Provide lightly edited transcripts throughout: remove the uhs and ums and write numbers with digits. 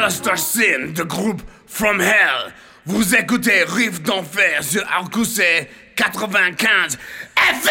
Alistair Sin de groupe From Hell. Vous écoutez Riff d'Enfer sur RQC 95 FM.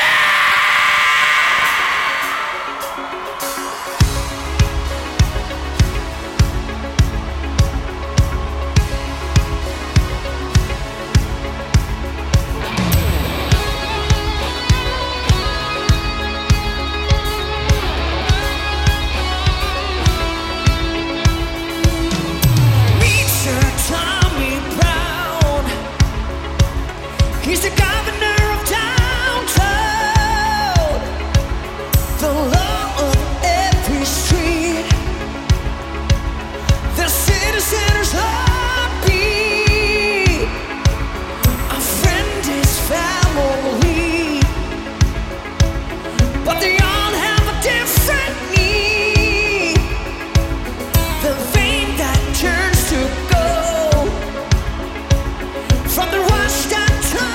He's the governor of downtown, the law of every street, the citizen's heartbeat. A friend is family, but they all have a different need. The vein that turns to gold from the rush that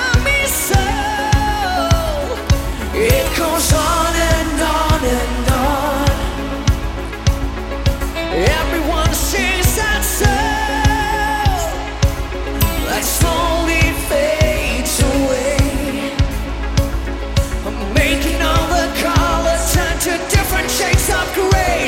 it goes on and on and on. Everyone sings that song that slowly fades away, making all the colors turn to different shades of gray.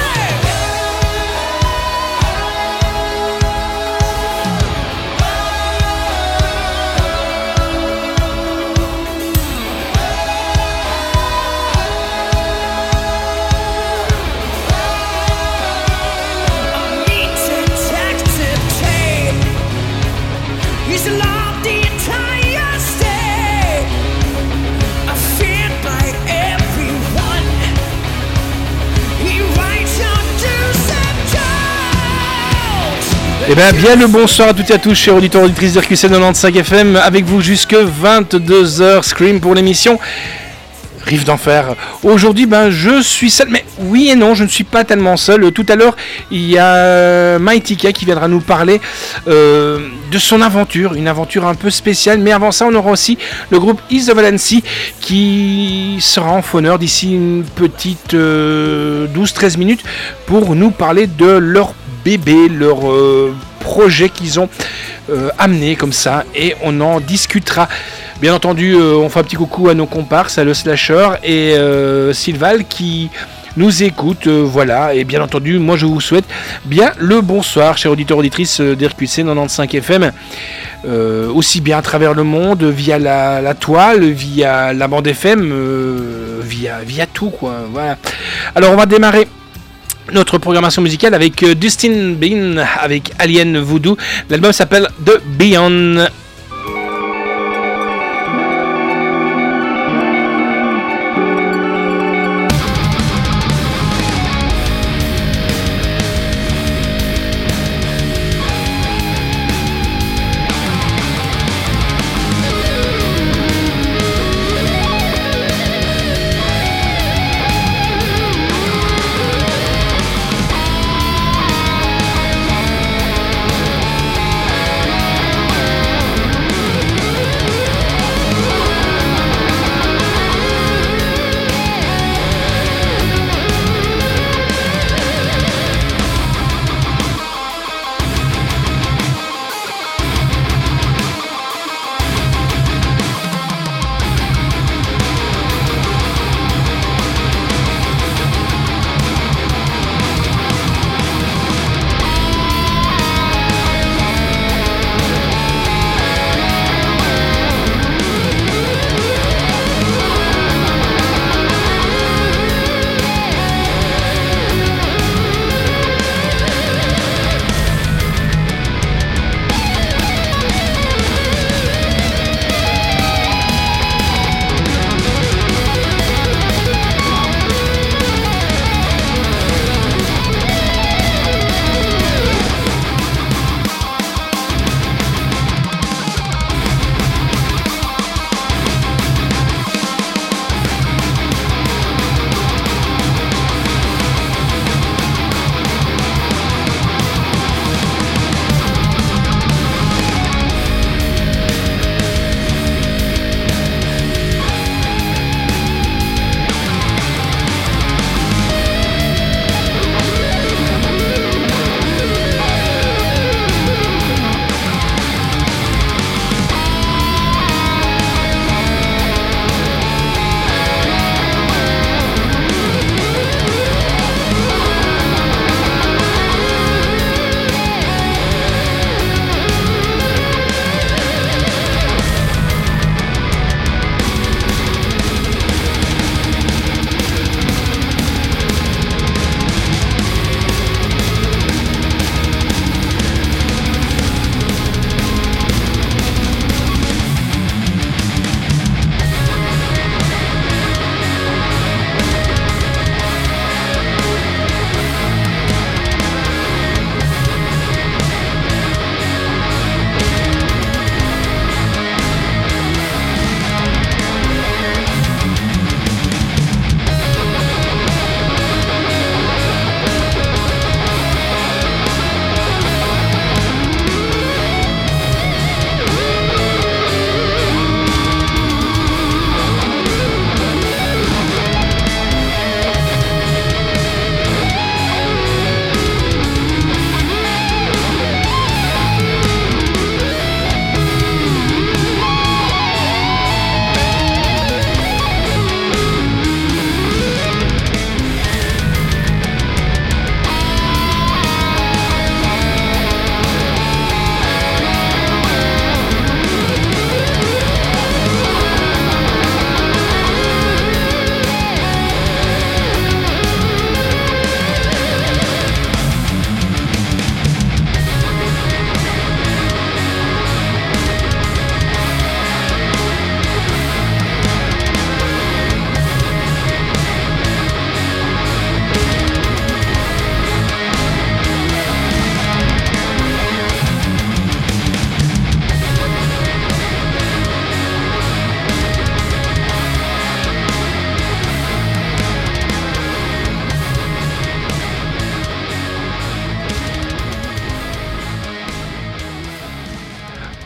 Eh bien le bonsoir à toutes et à tous, chers auditeurs et auditrices d'RQC 95 FM, avec vous jusque 22h, Scream pour l'émission Riff d'Enfer. Aujourd'hui, je suis seul, mais oui et non, je ne suis pas tellement seul. Tout à l'heure, il y a Mytika qui viendra nous parler de son aventure, une aventure un peu spéciale. Mais avant ça, on aura aussi le groupe Is the Valency qui sera en fauneur d'ici une petite 12-13 minutes pour nous parler de leur bébé, leur projet qu'ils ont amené comme ça, et on en discutera. Bien entendu, on fait un petit coucou à nos comparses, à le Slasher et Sylval qui nous écoutent. Voilà, et bien entendu, moi je vous souhaite bien le bonsoir, chers auditeurs auditrices d'RQC 95 FM, aussi bien à travers le monde, via la toile, via la bande FM, via tout quoi. Voilà. Alors on va démarrer notre programmation musicale avec Dustin Bean avec Alien Voodoo. L'album s'appelle The Beyond.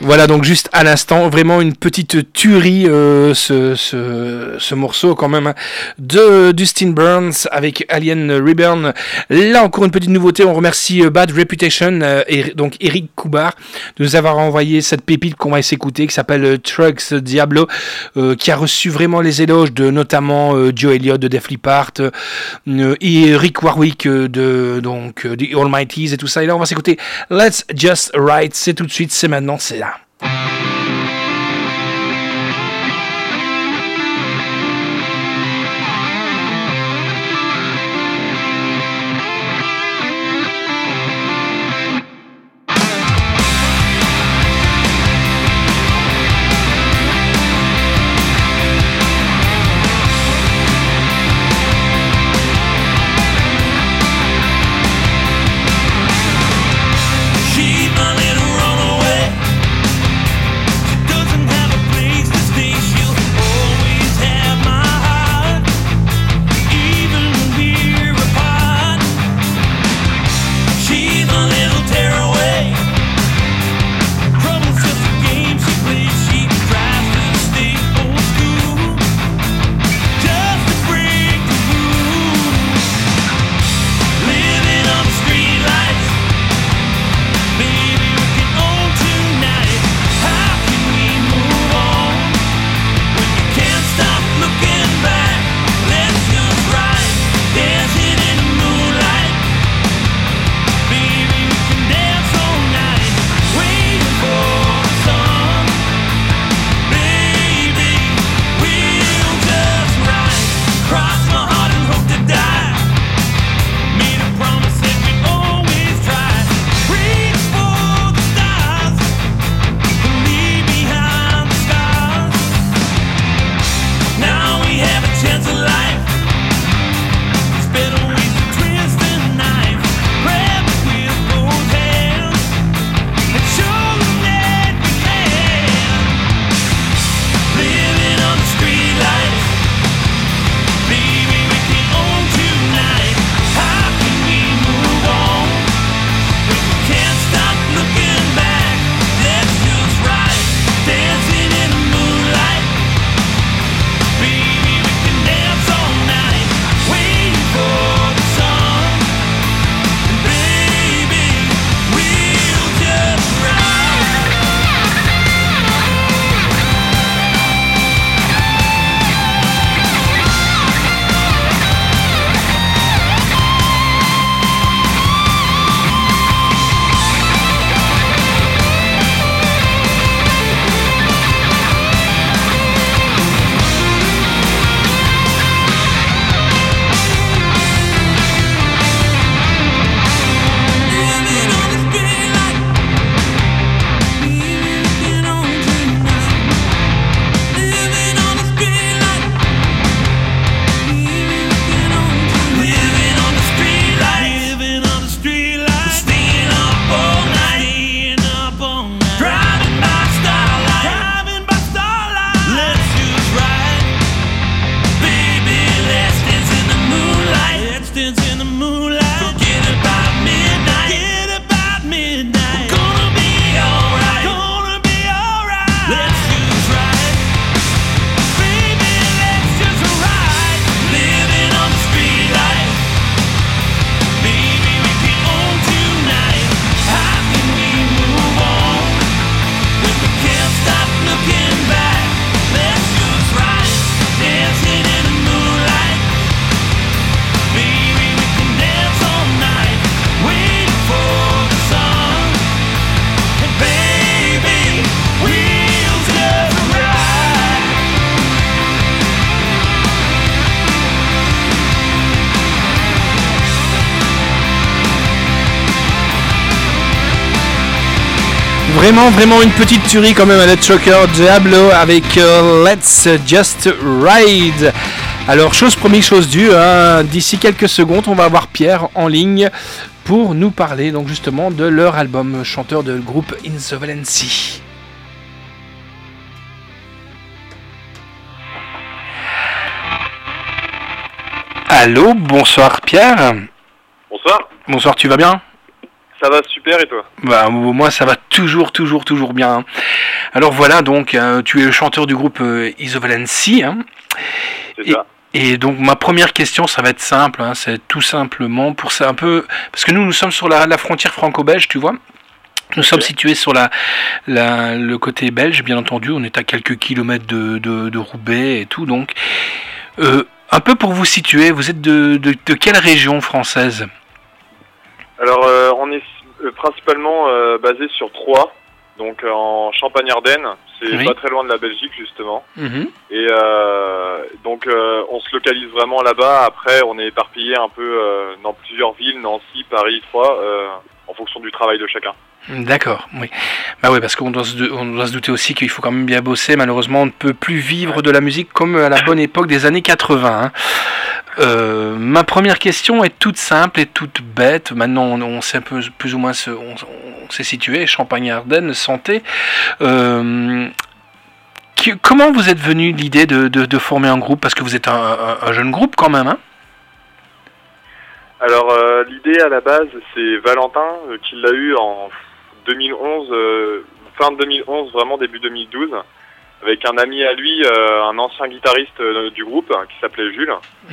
Voilà, donc juste à l'instant, vraiment une petite tuerie, ce morceau quand même, de Dustin Burns avec Alien Reborn. Là encore une petite nouveauté, on remercie Bad Reputation et donc Eric Coubar de nous avoir envoyé cette pépite qu'on va s'écouter qui s'appelle Trucks Diablo, qui a reçu vraiment les éloges de notamment Joe Elliott de Def Leppard et Rick Warwick de The Almighties et tout ça. Et là on va s'écouter Let's Just Ride, c'est tout de suite, c'est maintenant, c'est là. Vraiment une petite tuerie quand même à la Trucker Diablo avec Let's Just Ride. Alors chose promise, chose due, hein, d'ici quelques secondes on va avoir Pierre en ligne pour nous parler donc justement de leur album, chanteur de groupe Insolvency. Allô, bonsoir Pierre. Bonsoir. Bonsoir, tu vas bien ? Ça va super et toi? Bah, moi ça va toujours bien. Hein. Alors voilà, donc tu es le chanteur du groupe Isovalency. Hein. C'est ça. Et donc ma première question, ça va être simple, hein, c'est tout simplement pour ça un peu, parce que nous sommes sur la frontière franco-belge, tu vois. Nous sommes situés sur le côté belge, bien entendu. On est à quelques kilomètres de Roubaix et tout, donc un peu pour vous situer, vous êtes de quelle région française? Alors, on est principalement basé sur Troyes, donc en Champagne-Ardenne. C'est pas très loin de la Belgique, justement. Et donc, on se localise vraiment là-bas. Après, on est éparpillé un peu dans plusieurs villes, Nancy, Paris, Troyes, en fonction du travail de chacun. D'accord, oui. Bah oui, parce qu'on doit se douter aussi qu'il faut quand même bien bosser. Malheureusement, on ne peut plus vivre de la musique comme à la bonne époque des années 80. Hein. Ma première question est toute simple et toute bête. Maintenant, on sait un peu plus ou moins on s'est situé, Champagne-Ardenne, Santé. Comment vous êtes venu l'idée de former un groupe? Parce que vous êtes un jeune groupe quand même, hein? Alors, l'idée à la base, c'est Valentin qui l'a eu en 2011, fin 2011, vraiment début 2012, avec un ami à lui, un ancien guitariste du groupe qui s'appelait Jules.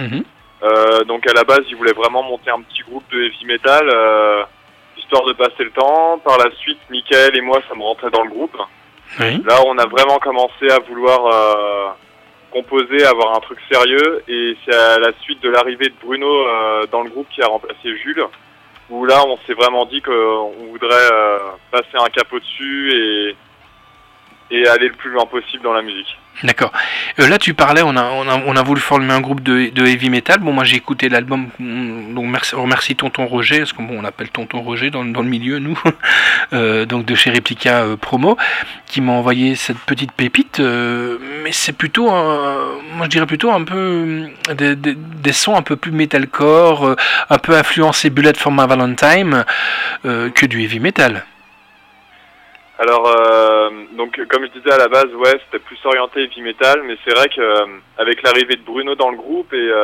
Donc à la base, il voulait vraiment monter un petit groupe de heavy metal, histoire de passer le temps. Par la suite, Mickaël et moi, ça me rentrait dans le groupe. Oui. Là, on a vraiment commencé à vouloir composer, avoir un truc sérieux, et c'est à la suite de l'arrivée de Bruno dans le groupe qui a remplacé Jules, où là on s'est vraiment dit qu'on voudrait passer un cap au-dessus et aller le plus loin possible dans la musique. D'accord. Là tu parlais, on a voulu former un groupe de heavy metal. Bon, moi j'ai écouté l'album, donc on remercie Tonton Roger, parce qu'on on appelle Tonton Roger dans le milieu, nous, donc de chez Replica Promo, qui m'a envoyé cette petite pépite, mais c'est plutôt, moi je dirais plutôt un peu des sons un peu plus metalcore, un peu influencé Bullet for My Valentine, que du heavy metal. Alors, donc comme je disais à la base, ouais, c'était plus orienté heavy metal, mais c'est vrai que avec l'arrivée de Bruno dans le groupe et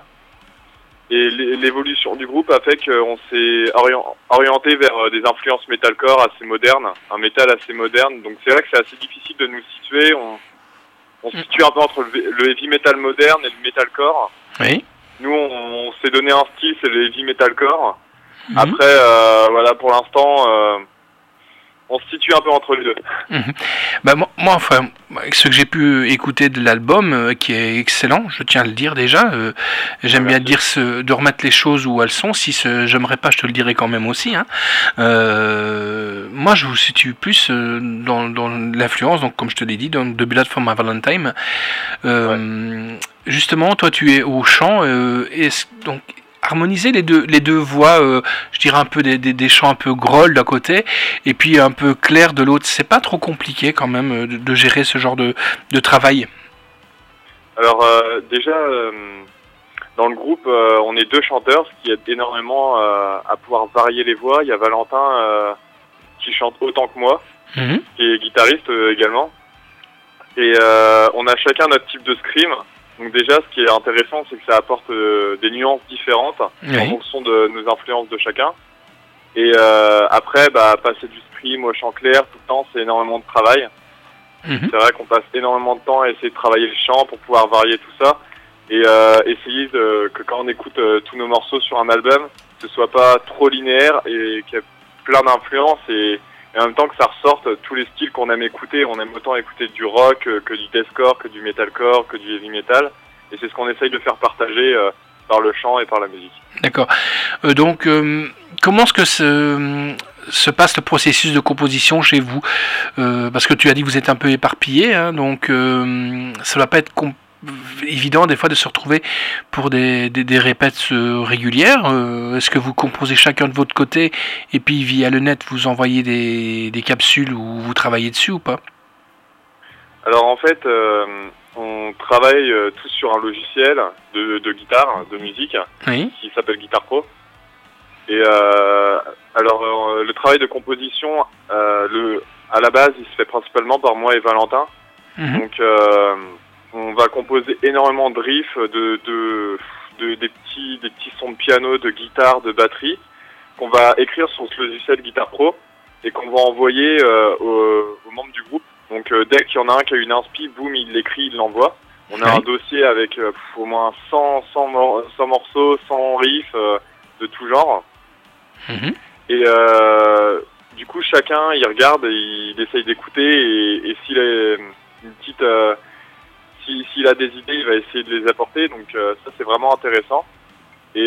l'évolution du groupe a fait qu'on s'est orienté vers des influences metalcore assez modernes, un metal assez moderne. Donc c'est vrai que c'est assez difficile de nous situer. On se situe un peu entre le heavy metal moderne et le metalcore. Oui. Nous, on s'est donné un style, c'est le heavy metalcore. Après, voilà, pour l'instant, on se situe un peu entre les deux. Bah, moi, enfin, ce que j'ai pu écouter de l'album, qui est excellent, je tiens à le dire déjà, j'aime bien dire de remettre les choses où elles sont. Si j'aimerais pas, je te le dirai quand même aussi. Hein. Moi, je vous situe plus dans l'influence, donc comme je te l'ai dit, de Bullet for My Valentine. Justement, toi, tu es au chant, donc harmoniser les deux voix, je dirais un peu des chants un peu groll d'un côté et puis un peu clair de l'autre. C'est pas trop compliqué quand même de gérer ce genre de travail? Alors déjà, dans le groupe, on est deux chanteurs, ce qui aide énormément à pouvoir varier les voix. Il y a Valentin qui chante autant que moi, qui est guitariste également. Et on a chacun notre type de scream. Donc déjà, ce qui est intéressant, c'est que ça apporte des nuances différentes en fonction de nos influences de chacun. Et après, passer du scream au chant clair tout le temps, c'est énormément de travail. C'est vrai qu'on passe énormément de temps à essayer de travailler le chant pour pouvoir varier tout ça. Et essayer que quand on écoute tous nos morceaux sur un album, ce soit pas trop linéaire et qu'il y ait plein d'influences et en même temps que ça ressorte tous les styles qu'on aime écouter. On aime autant écouter du rock que du deathcore, que du metalcore, que du heavy metal. Et c'est ce qu'on essaye de faire partager par le chant et par la musique. D'accord. Donc, comment est-ce que se passe le processus de composition chez vous? Parce que tu as dit que vous êtes un peu éparpillé, hein, donc ça ne va pas être évident des fois de se retrouver pour des répètes régulières. Est-ce que vous composez chacun de votre côté et puis via le net vous envoyez des capsules où vous travaillez dessus ou pas? Alors en fait, on travaille tous sur un logiciel de guitare, de musique, qui s'appelle Guitar Pro. Et alors le travail de composition, à la base, il se fait principalement par moi et Valentin. Donc on va composer énormément de riffs, des petits sons de piano, de guitare, de batterie. qu'on va écrire sur ce logiciel Guitar Pro et qu'on va envoyer aux membres du groupe. Donc dès qu'il y en a un qui a une inspi, boum, il l'écrit, il l'envoie. On a un dossier avec au moins 100 morceaux, 100 riffs de tout genre. Et du coup, chacun, il regarde et il essaye d'écouter. Et s'il a une petite... s'il a des idées, il va essayer de les apporter. Donc ça, c'est vraiment intéressant. Et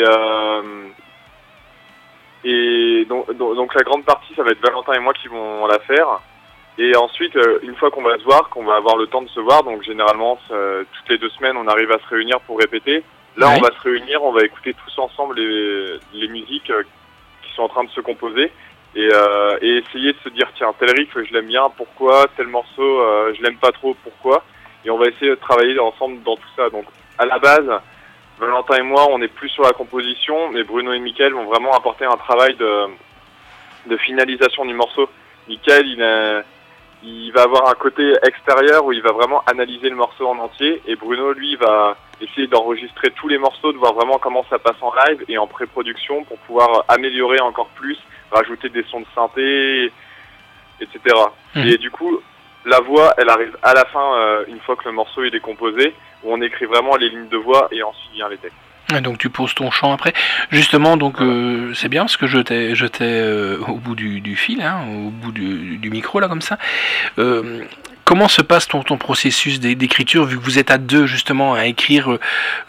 donc la grande partie, ça va être Valentin et moi qui vont la faire. Et ensuite, une fois qu'on va se voir, qu'on va avoir le temps de se voir, donc généralement, toutes les 2 semaines, on arrive à se réunir pour répéter. Là, on va se réunir, on va écouter tous ensemble les musiques qui sont en train de se composer et essayer de se dire, tiens, tel riff, je l'aime bien, pourquoi? Tel morceau, je l'aime pas trop, pourquoi? Et on va essayer de travailler ensemble dans tout ça. Donc, à la base, Valentin et moi, on est plus sur la composition, mais Bruno et Mickaël vont vraiment apporter un travail de finalisation du morceau. Mickaël, il va avoir un côté extérieur où il va vraiment analyser le morceau en entier, et Bruno, lui, va essayer d'enregistrer tous les morceaux, de voir vraiment comment ça passe en live et en pré-production pour pouvoir améliorer encore plus, rajouter des sons de synthé, etc. Et du coup, la voix, elle arrive à la fin, une fois que le morceau il est composé, où on écrit vraiment les lignes de voix et ensuite vient les textes. Donc tu poses ton chant après. Justement, donc c'est bien parce que je t'ai au bout du fil, hein, au bout du micro là comme ça. Comment se passe ton processus d'écriture, vu que vous êtes à 2 justement à écrire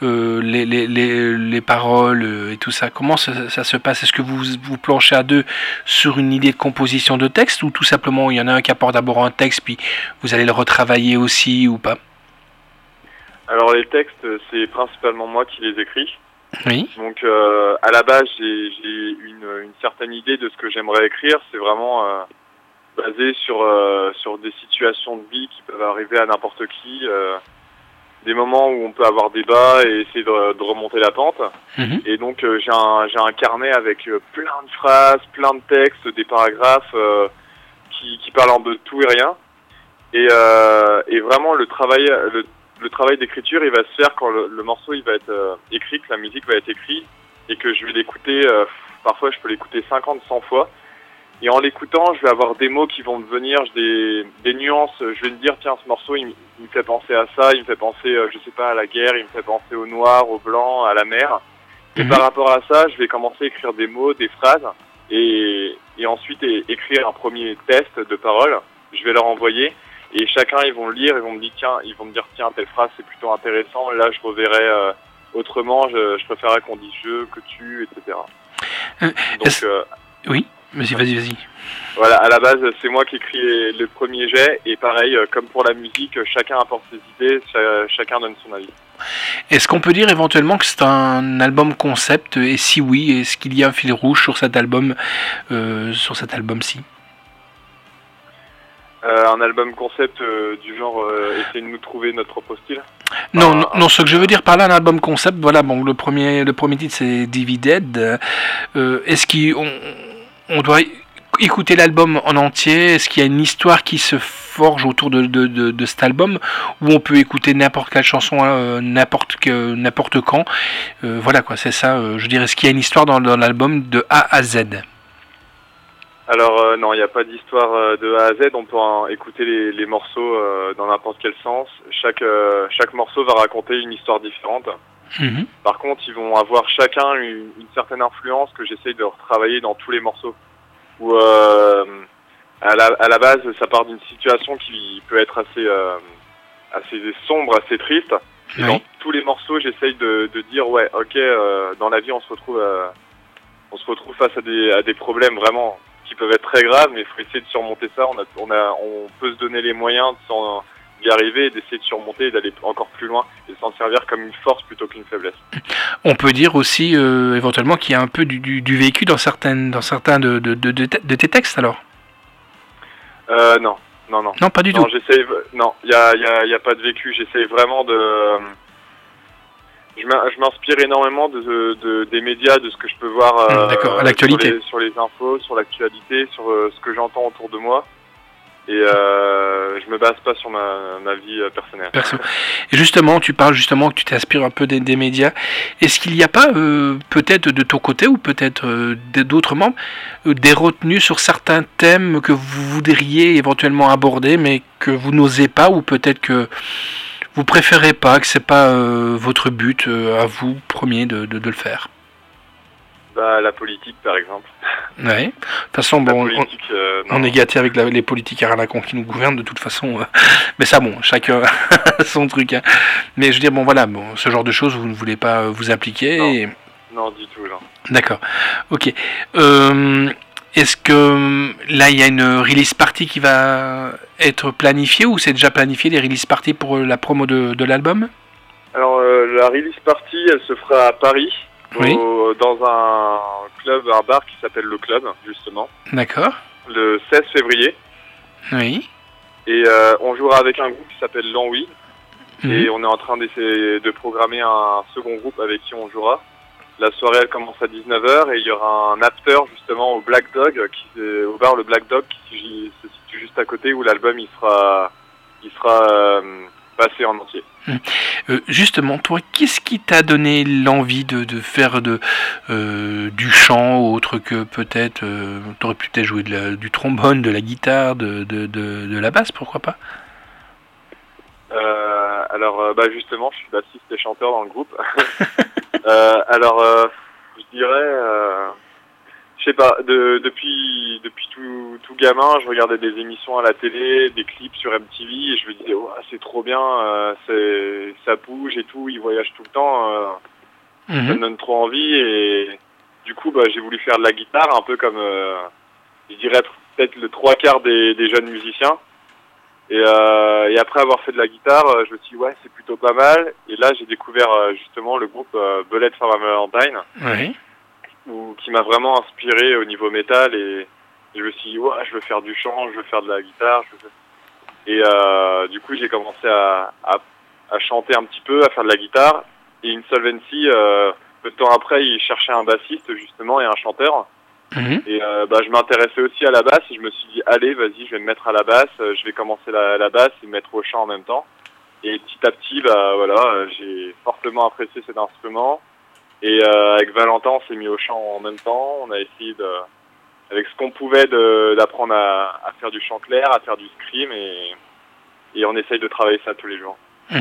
les paroles et tout ça? Comment ça se passe? Est-ce que vous planchez à 2 sur une idée de composition de texte, ou tout simplement il y en a un qui apporte d'abord un texte puis vous allez le retravailler aussi, ou pas? Alors les textes, c'est principalement moi qui les écris. Oui. Donc à la base, j'ai une certaine idée de ce que j'aimerais écrire. C'est vraiment basé sur des situations de vie qui peuvent arriver à n'importe qui, des moments où on peut avoir des bas et essayer de remonter la pente. Et donc j'ai un carnet avec plein de phrases, plein de textes, des paragraphes qui parlent en de tout et rien. Et vraiment le travail d'écriture, il va se faire quand le morceau il va être écrit, que la musique va être écrite, et que je vais l'écouter, parfois je peux l'écouter 50, 100 fois. Et en l'écoutant, je vais avoir des mots qui vont me venir, des nuances. Je vais me dire, tiens, ce morceau, il me fait penser à ça, il me fait penser, je sais pas, à la guerre, il me fait penser au noir, au blanc, à la mer. Et par rapport à ça, je vais commencer à écrire des mots, des phrases, et ensuite écrire un premier test de paroles. Je vais leur envoyer. Et chacun, ils vont le lire, ils vont me dire, tiens, telle phrase, c'est plutôt intéressant. Là, je reverrai autrement, je préférerais qu'on dise je, que tu, etc. Donc, oui, vas-y. Voilà, à la base, c'est moi qui écris le premier jet, et pareil, comme pour la musique, chacun apporte ses idées, chacun donne son avis. Est-ce qu'on peut dire éventuellement que c'est un album concept, et si oui, est-ce qu'il y a un fil rouge sur cet album-ci? Un album concept du genre essayer de nous trouver notre propre style. Non, ce que je veux dire par là, un album concept, voilà, bon, le premier titre c'est Divided. Est-ce qu'on doit écouter l'album en entier? Est-ce qu'il y a une histoire qui se forge autour de cet album, où on peut écouter n'importe quelle chanson, n'importe quand? Voilà quoi, c'est ça. Je dirais, est-ce qu'il y a une histoire dans l'album de A à Z? Alors non, il n'y a pas d'histoire de A à Z, on peut écouter les morceaux dans n'importe quel sens. Chaque morceau va raconter une histoire différente. Par contre, ils vont avoir chacun une certaine influence que j'essaye de retravailler dans tous les morceaux. Où à la base, ça part d'une situation qui peut être assez sombre, assez triste. Et dans tous les morceaux, j'essaye de dire, ouais, ok, dans la vie, on se retrouve face à des problèmes vraiment qui peuvent être très graves, mais il faut essayer de surmonter ça. On peut se donner les moyens d'y arriver, et d'essayer de surmonter et d'aller encore plus loin, et de s'en servir comme une force plutôt qu'une faiblesse. On peut dire aussi éventuellement qu'il y a un peu du vécu dans certains de tes textes alors. Non. Non, pas du tout. Non, il y a pas de vécu. J'essaye vraiment de. Je m'inspire énormément des médias, de ce que je peux voir à l'actualité. Sur les infos, sur l'actualité, sur ce que j'entends autour de moi. Et je me base pas sur ma vie personnelle. Perso. Et justement, tu parles justement que tu t'inspires un peu des médias. Est-ce qu'il n'y a pas, peut-être de ton côté ou peut-être d'autres membres, des retenues sur certains thèmes que vous voudriez éventuellement aborder, mais que vous n'osez pas, ou peut-être que vous préférez pas, que c'est pas votre but à vous premier de le faire? Bah, la politique, par exemple. Ouais. De toute façon, La bon, politique, on est gâté avec les politiques à la con qui nous gouvernent de toute façon. Mais ça, bon, chacun a son truc. Hein. Mais je veux dire, bon, voilà, bon, ce genre de choses, vous ne voulez pas vous impliquer. Non. Et... Non, du tout, non. D'accord. Ok. Est-ce que là, il y a une release party qui va être planifiée, ou c'est déjà planifié les release parties pour la promo de l'album? Alors, la release party, elle se fera à Paris. Oui. Dans un club, un bar qui s'appelle Le Club, justement. D'accord. Le 16 février. Oui. Et on jouera avec un groupe qui s'appelle L'Envie. Et on est en train d'essayer de programmer un second groupe avec qui on jouera. La soirée, elle commence à 19h et il y aura un after, justement, au Black Dog, au bar Le Black Dog, qui se situe juste à côté, où l'album, il sera passé en entier. Justement, toi, qu'est-ce qui t'a donné l'envie de faire du chant, autre que peut-être t'aurais pu peut-être jouer du trombone, de la guitare, de la basse, pourquoi pas? Alors, justement, je suis bassiste et chanteur dans le groupe. Je dirais, je sais pas, depuis tout gamin, je regardais des émissions à la télé, des clips sur MTV, et je me disais, oh, c'est trop bien, ça bouge et tout, ils voyagent tout le temps, ça me donne trop envie, et du coup, j'ai voulu faire de la guitare, un peu comme, je dirais, peut-être le 3/4 des jeunes musiciens. Et après avoir fait de la guitare, je me suis dit, ouais, c'est plutôt pas mal. Et là, j'ai découvert justement le groupe Bullet for a Valentine, Oui. qui m'a vraiment inspiré au niveau métal. Et je me suis dit, ouais, je veux faire du chant, je veux faire de la guitare. Et du coup, j'ai commencé à chanter un petit peu, à faire de la guitare. Et Insolvency, peu de temps après, il cherchait un bassiste justement et un chanteur. Et je m'intéressais aussi à la basse et je me suis dit, allez, vas-y, je vais me mettre à la basse, je vais commencer la basse et me mettre au chant en même temps. Et petit à petit, j'ai fortement apprécié cet instrument. Et avec Valentin, on s'est mis au chant en même temps. On a essayé avec ce qu'on pouvait d'apprendre à faire du chant clair, à faire du scream, et on essaye de travailler ça tous les jours.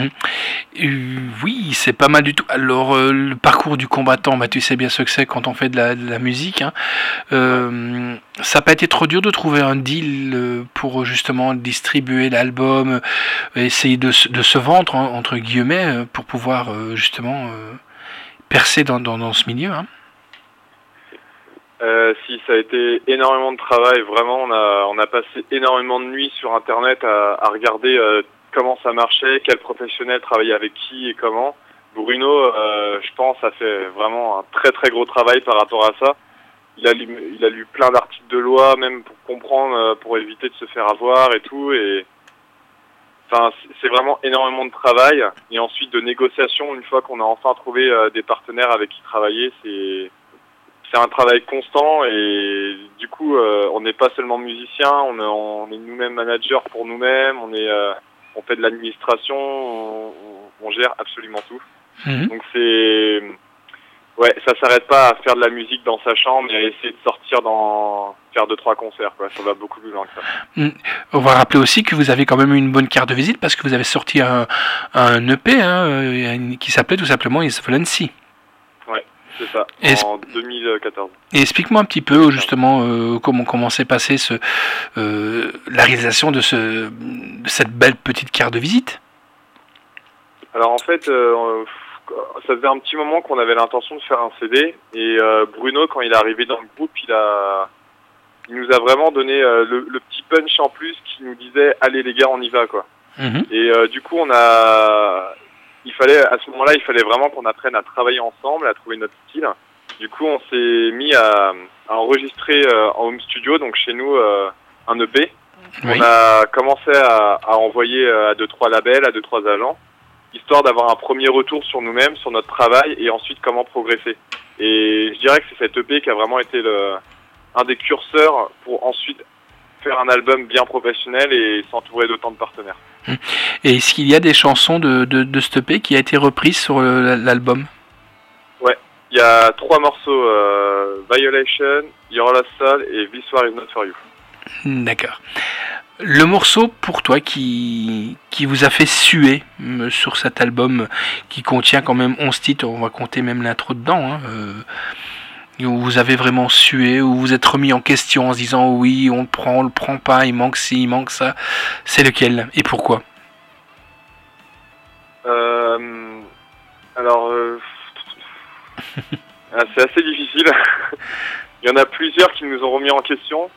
Oui, c'est pas mal du tout. Alors, le parcours du combattant, tu sais bien ce que c'est quand on fait de la musique. Hein. Ça n'a pas été trop dur de trouver un deal pour justement distribuer l'album, essayer de se vendre, hein, entre guillemets, pour pouvoir justement percer dans ce milieu. Hein. Si, ça a été énormément de travail. Vraiment, on a passé énormément de nuits sur Internet à regarder comment ça marchait, quel professionnel travaillait avec qui et comment. Bruno, je pense, a fait vraiment un très très gros travail par rapport à ça. Il a lu plein d'articles de loi, même pour comprendre, pour éviter de se faire avoir et tout. Et enfin, c'est vraiment énormément de travail. Et ensuite de négociation, une fois qu'on a enfin trouvé des partenaires avec qui travailler, c'est un travail constant. Et du coup, on n'est pas seulement musicien, on est nous-mêmes managers pour nous-mêmes. On fait de l'administration, on gère absolument tout. Donc ça s'arrête pas à faire de la musique dans sa chambre et à essayer de sortir faire 2-3 concerts, quoi. Ça va beaucoup plus loin que ça. On va rappeler aussi que vous avez quand même eu une bonne carte de visite parce que vous avez sorti un EP qui s'appelait tout simplement Insolvency. Ouais, c'est ça, en 2014. Et explique-moi un petit peu justement comment s'est passé la réalisation de cette belle petite carte de visite. Alors en fait, ça faisait un petit moment qu'on avait l'intention de faire un CD et Bruno, quand il est arrivé dans le groupe, il nous a vraiment donné le petit punch en plus qui nous disait allez les gars, on y va, quoi. Et du coup à ce moment-là, il fallait vraiment qu'on apprenne à travailler ensemble, à trouver notre style. Du coup, on s'est mis à enregistrer en home studio, donc chez nous, un EP. Oui. On a commencé à envoyer à 2-3 labels, à 2-3 agents, histoire d'avoir un premier retour sur nous-mêmes, sur notre travail, et ensuite comment progresser. Et je dirais que c'est cet EP qui a vraiment été un des curseurs pour ensuite faire un album bien professionnel et s'entourer d'autant de partenaires. Et est-ce qu'il y a des chansons de cet EP qui a été reprise sur l'album? Ouais, il y a 3 morceaux, Violation, Your Lost Soul et This War Is Not For You. D'accord. Le morceau pour toi qui vous a fait suer sur cet album qui contient quand même 11 titres, on va compter même l'intro dedans, hein, où vous avez vraiment sué, où vous êtes remis en question en se disant oui, on le prend pas, il manque ci, il manque ça, c'est lequel et pourquoi? Alors, c'est assez difficile. Il y en a plusieurs qui nous ont remis en question.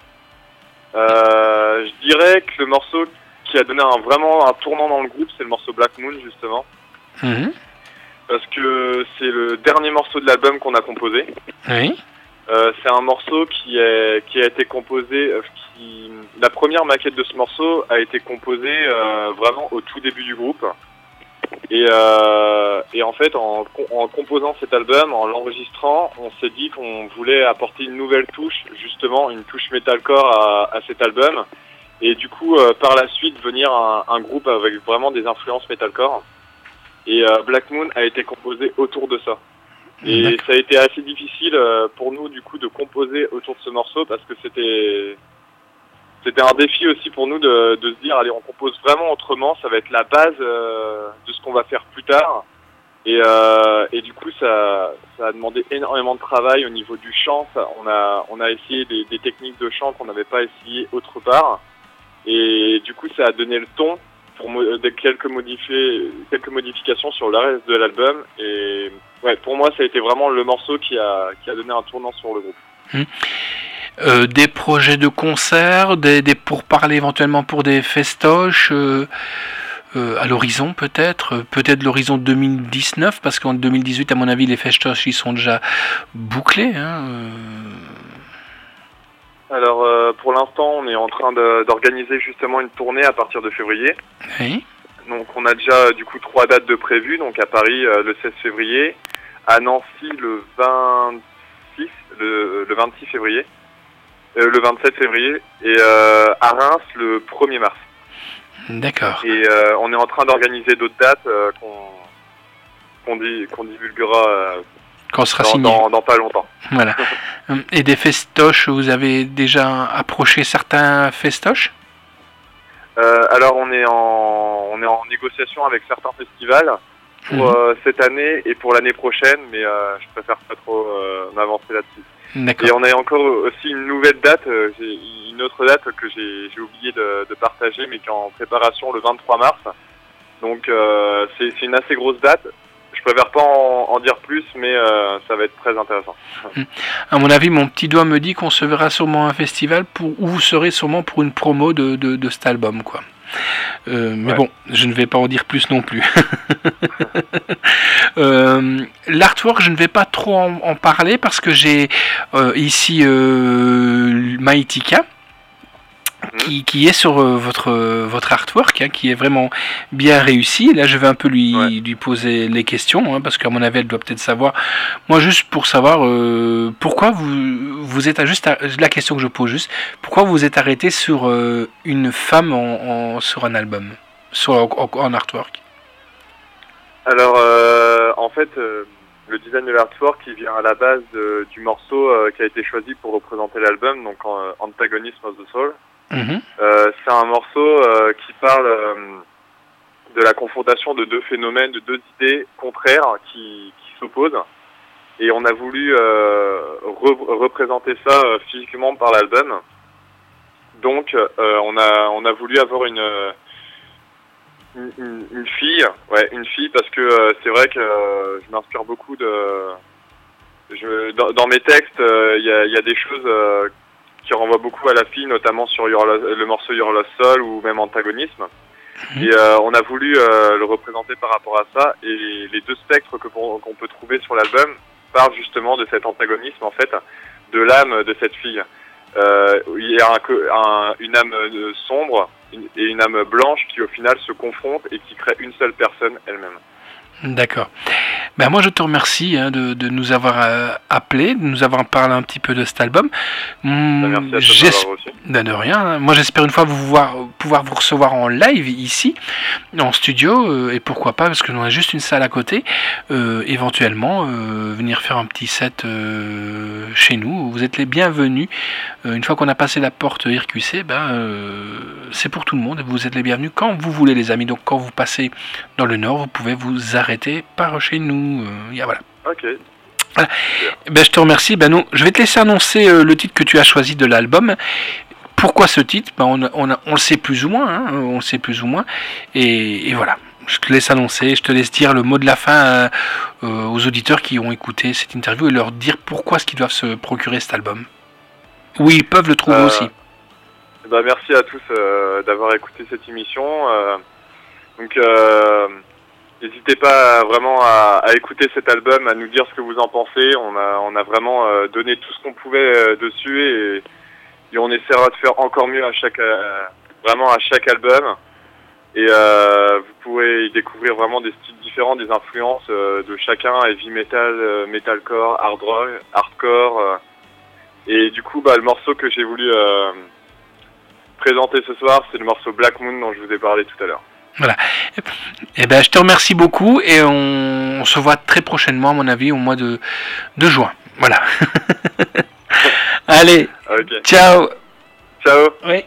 Je dirais que le morceau qui a donné vraiment un tournant dans le groupe, c'est le morceau Black Moon, justement. Mmh. Parce que c'est le dernier morceau de l'album qu'on a composé. Oui. C'est un morceau qui a été composé... la première maquette de ce morceau a été composée vraiment au tout début du groupe. Et en fait, en composant cet album, en l'enregistrant, on s'est dit qu'on voulait apporter une nouvelle touche, justement, une touche metalcore à cet album. Et du coup, par la suite, venir un groupe avec vraiment des influences metalcore. Et Black Moon a été composé autour de ça. Et ça a été assez difficile pour nous, du coup, de composer autour de ce morceau parce que c'était un défi aussi pour nous de se dire, allez, on compose vraiment autrement, ça va être la base de ce qu'on va faire plus tard. Et du coup, ça a demandé énormément de travail au niveau du chant. On a essayé des techniques de chant qu'on n'avait pas essayé autre part. Et du coup, ça a donné le ton pour quelques modifications sur le reste de l'album. Et ouais, pour moi, ça a été vraiment le morceau qui a donné un tournant sur le groupe. Des projets de concerts, des pourparlers éventuellement pour des festoches à l'horizon peut-être l'horizon 2019, parce qu'en 2018 à mon avis les festoches ils sont déjà bouclés, hein. Alors pour l'instant on est en train d'organiser justement une tournée à partir de février. Oui. Donc on a déjà du coup 3 dates de prévues, donc à Paris le 16 février, à Nancy le 26 février. Le 27 février et à Reims le 1er mars. D'accord. Et on est en train d'organiser d'autres dates qu'on divulguera quand sera signé. Dans pas longtemps. Voilà. Et des festoches, vous avez déjà approché certains festoches? Alors on est en négociation avec certains festivals pour cette année et pour l'année prochaine, mais je préfère pas trop m'avancer là-dessus. D'accord. Et on a encore aussi une nouvelle date, une autre date que j'ai oublié de partager, mais qui est en préparation le 23 mars. Donc c'est une assez grosse date. Je préfère pas en dire plus, mais ça va être très intéressant. À mon avis, mon petit doigt me dit qu'on se verra sûrement à un festival où vous serez sûrement pour une promo de cet album, quoi. Mais bon, je ne vais pas en dire plus non plus. L'artwork, je ne vais pas trop en parler parce que j'ai ici Maïtika qui est sur votre artwork, hein, qui est vraiment bien réussi. Là, je vais un peu lui poser les questions, hein, parce qu'à mon avis, elle doit peut-être savoir. Moi, juste pour savoir pourquoi vous êtes la question que je pose juste, pourquoi vous êtes arrêté sur une femme sur un album, en artwork? Alors, en fait, le design de l'artwork qui vient à la base du morceau qui a été choisi pour représenter l'album, donc Antagonism of the Soul. C'est un morceau qui parle de la confrontation de deux phénomènes, de deux idées contraires qui s'opposent. Et on a voulu représenter ça physiquement par l'album. Donc on a voulu avoir une fille, parce que c'est vrai que je m'inspire beaucoup dans mes textes, il y a des choses qui renvoie beaucoup à la fille, notamment sur le morceau Your Lost Soul ou même Antagonisme. Et on a voulu le représenter par rapport à ça. Et les deux spectres qu'on peut trouver sur l'album parlent justement de cet antagonisme, en fait, de l'âme de cette fille. Il y a une âme sombre et une âme blanche qui au final se confrontent et qui créent une seule personne elle-même. D'accord. Ben moi je te remercie de nous avoir appelé, de nous avoir parlé un petit peu de cet album. Merci à toi de m'avoir reçu. De rien. Hein. Moi j'espère une fois pouvoir vous recevoir en live ici, en studio, et pourquoi pas, parce que nous on a juste une salle à côté, éventuellement venir faire un petit set chez nous. Vous êtes les bienvenus. Une fois qu'on a passé la porte RQC, c'est pour tout le monde. Vous êtes les bienvenus quand vous voulez, les amis. Donc quand vous passez dans le Nord, vous pouvez vous arrêter par chez nous. Voilà. Ok. Voilà. Je te remercie. Je vais te laisser annoncer le titre que tu as choisi de l'album. Pourquoi ce titre? On le sait plus ou moins. Hein, on le sait plus ou moins. Et voilà. Je te laisse annoncer. Je te laisse dire le mot de la fin aux auditeurs qui ont écouté cette interview et leur dire pourquoi est-ce qu'ils doivent se procurer cet album. Oui, ils peuvent le trouver aussi. Merci à tous d'avoir écouté cette émission. N'hésitez pas vraiment à écouter cet album, à nous dire ce que vous en pensez. On a vraiment donné tout ce qu'on pouvait dessus et on essaiera de faire encore mieux à chaque album. Et vous pouvez y découvrir vraiment des styles différents, des influences de chacun, heavy metal, metalcore, hard rock, hardcore. Et du coup, le morceau que j'ai voulu présenter ce soir, c'est le morceau Black Moon dont je vous ai parlé tout à l'heure. Voilà. Je te remercie beaucoup et on se voit très prochainement, à mon avis, au mois de juin. Voilà. Allez. Okay. Ciao. Ciao. Oui.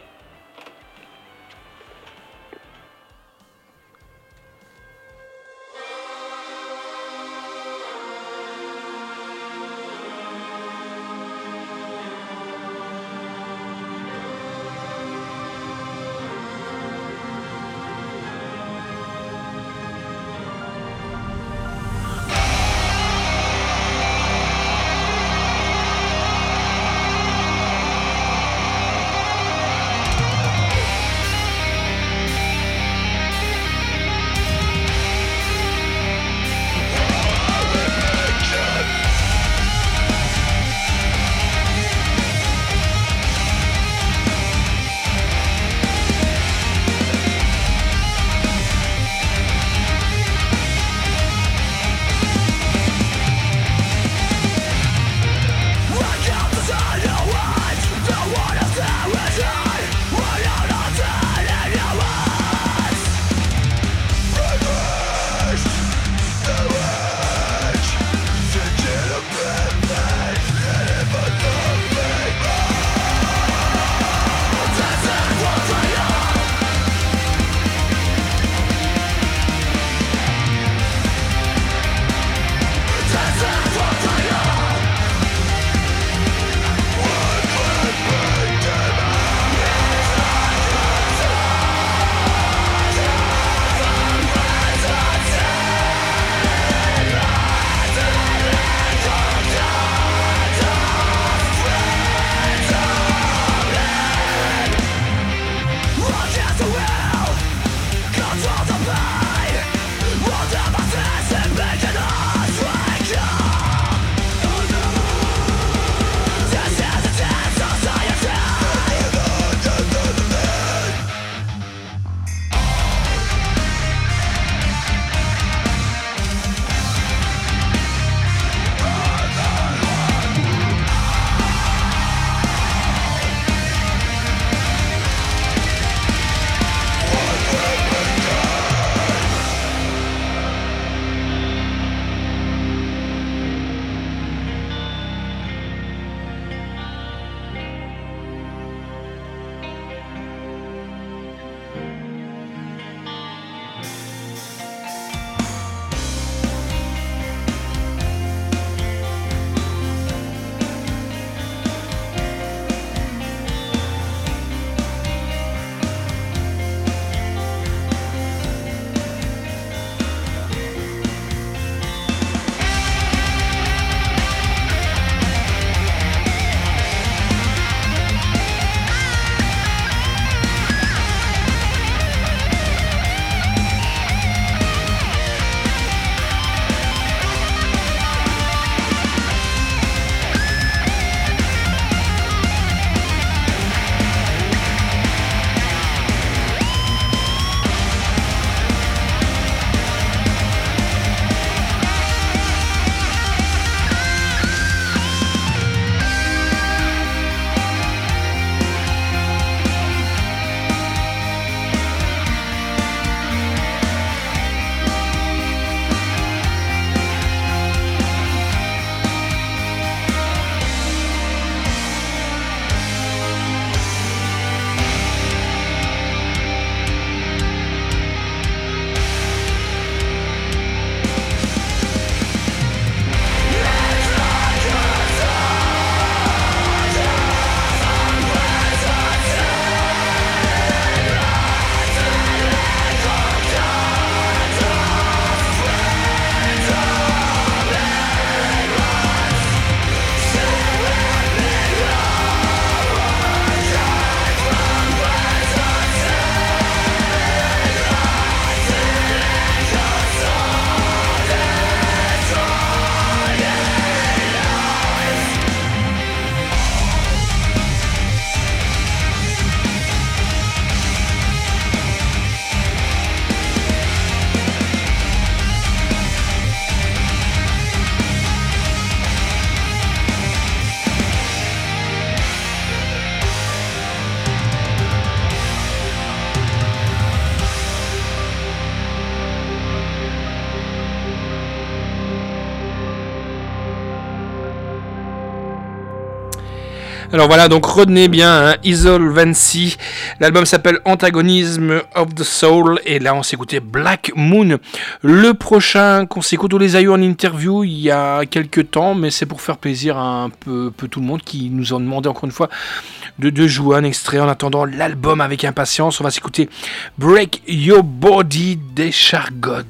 Alors voilà, donc retenez bien hein, Isolvency. L'album s'appelle Antagonism of the Soul. Et là, on s'écoutait Black Moon. Le prochain qu'on s'écoute, on les a eu en interview il y a quelques temps, mais c'est pour faire plaisir à un peu tout le monde qui nous ont demandé encore une fois de jouer un extrait en attendant l'album avec impatience. On va s'écouter Break Your Body des Chargottes.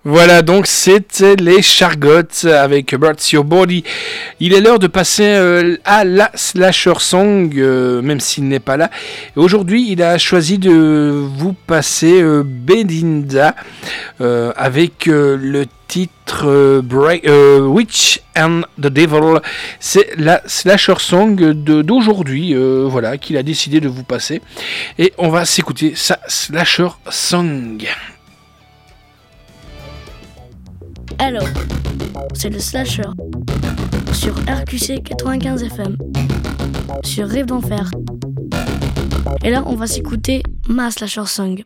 Voilà, donc c'était les Chargottes avec Birds Your Body. Il est l'heure de passer à la Slasher Song, même s'il n'est pas là. Aujourd'hui, il a choisi de vous passer Bedinda avec le titre Witch and the Devil. C'est la Slasher Song d'aujourd'hui, voilà, qu'il a décidé de vous passer. Et on va s'écouter sa Slasher Song. Alors, c'est le Slasher sur RQC 95 FM, sur Rêve d'Enfer. Et là, on va s'écouter ma Slasher Song.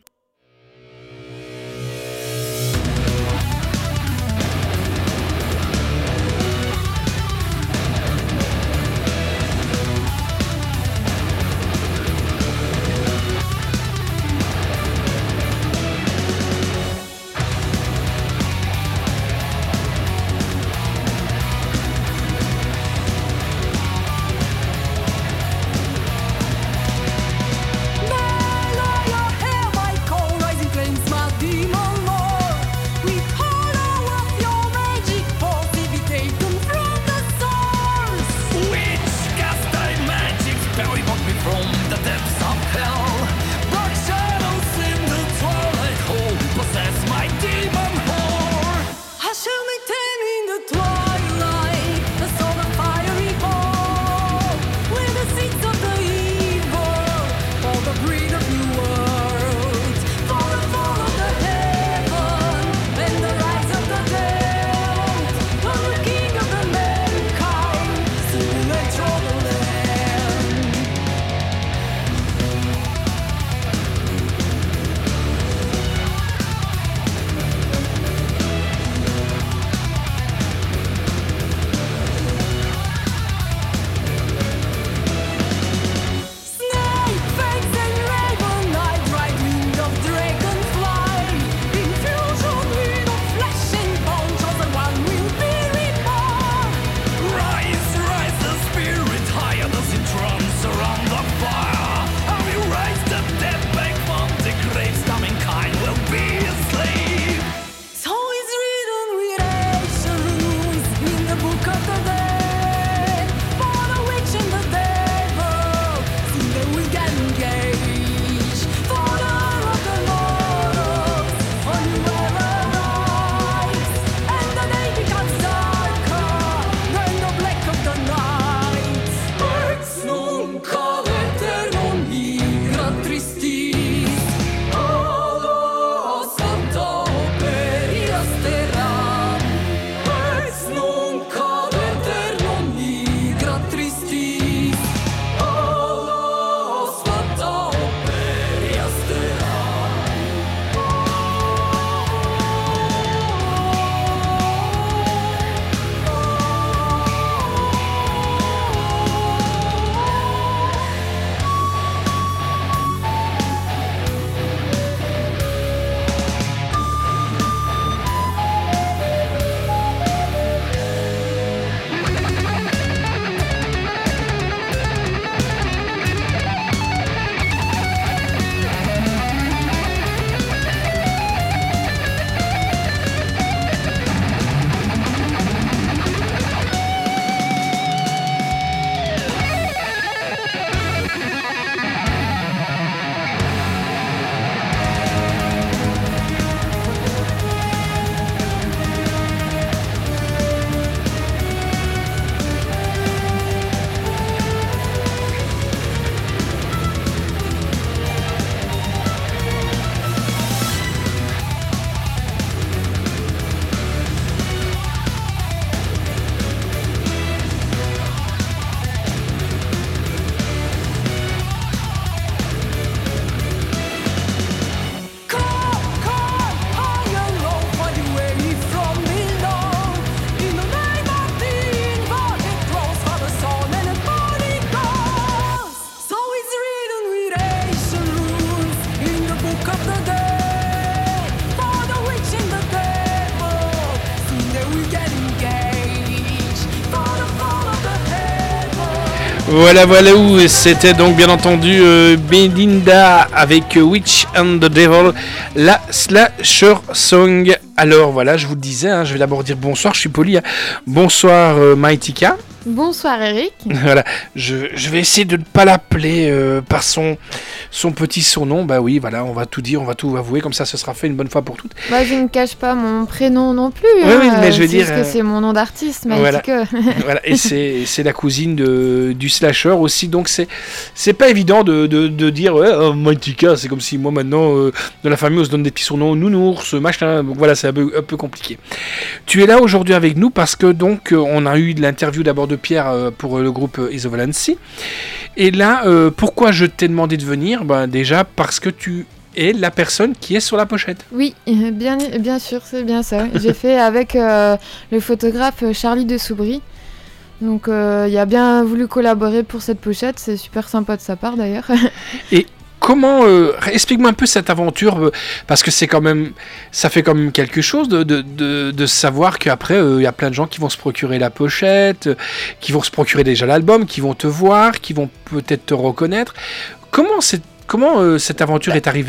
Voilà, où c'était donc bien entendu Belinda avec Witch and the Devil, la slasher song. Alors voilà, je vous le disais, je vais d'abord dire bonsoir, je suis poli. Bonsoir Maïtika. Bonsoir Eric. Voilà, je vais essayer de ne pas l'appeler par son petit surnom. Bah oui, voilà, on va tout dire, on va tout avouer, comme ça ce sera fait une bonne fois pour toutes. Bah je ne cache pas mon prénom non plus. Oui, mais je vais dire... Parce que c'est mon nom d'artiste, Maïtika. Voilà, et c'est la cousine du slasher aussi, donc c'est pas évident de dire Maïtika, c'est comme si moi maintenant, dans la famille on se donne des petits surnoms, nounours, machin, donc voilà, c'est un peu compliqué. Tu es là aujourd'hui avec nous parce que donc on a eu de l'interview d'abord de Pierre pour le groupe Isovalency. Et là, pourquoi je t'ai demandé de venir ? Déjà parce que tu es la personne qui est sur la pochette. Oui, bien sûr, c'est bien ça. J'ai fait avec le photographe Charlie de Soubry. Donc il a bien voulu collaborer pour cette pochette, c'est super sympa de sa part d'ailleurs. Et comment explique-moi un peu cette aventure, parce que ça fait quand même quelque chose de savoir qu'après il y a plein de gens qui vont se procurer la pochette, qui vont se procurer déjà l'album, qui vont te voir, qui vont peut-être te reconnaître. Comment cette aventure est arrivée ?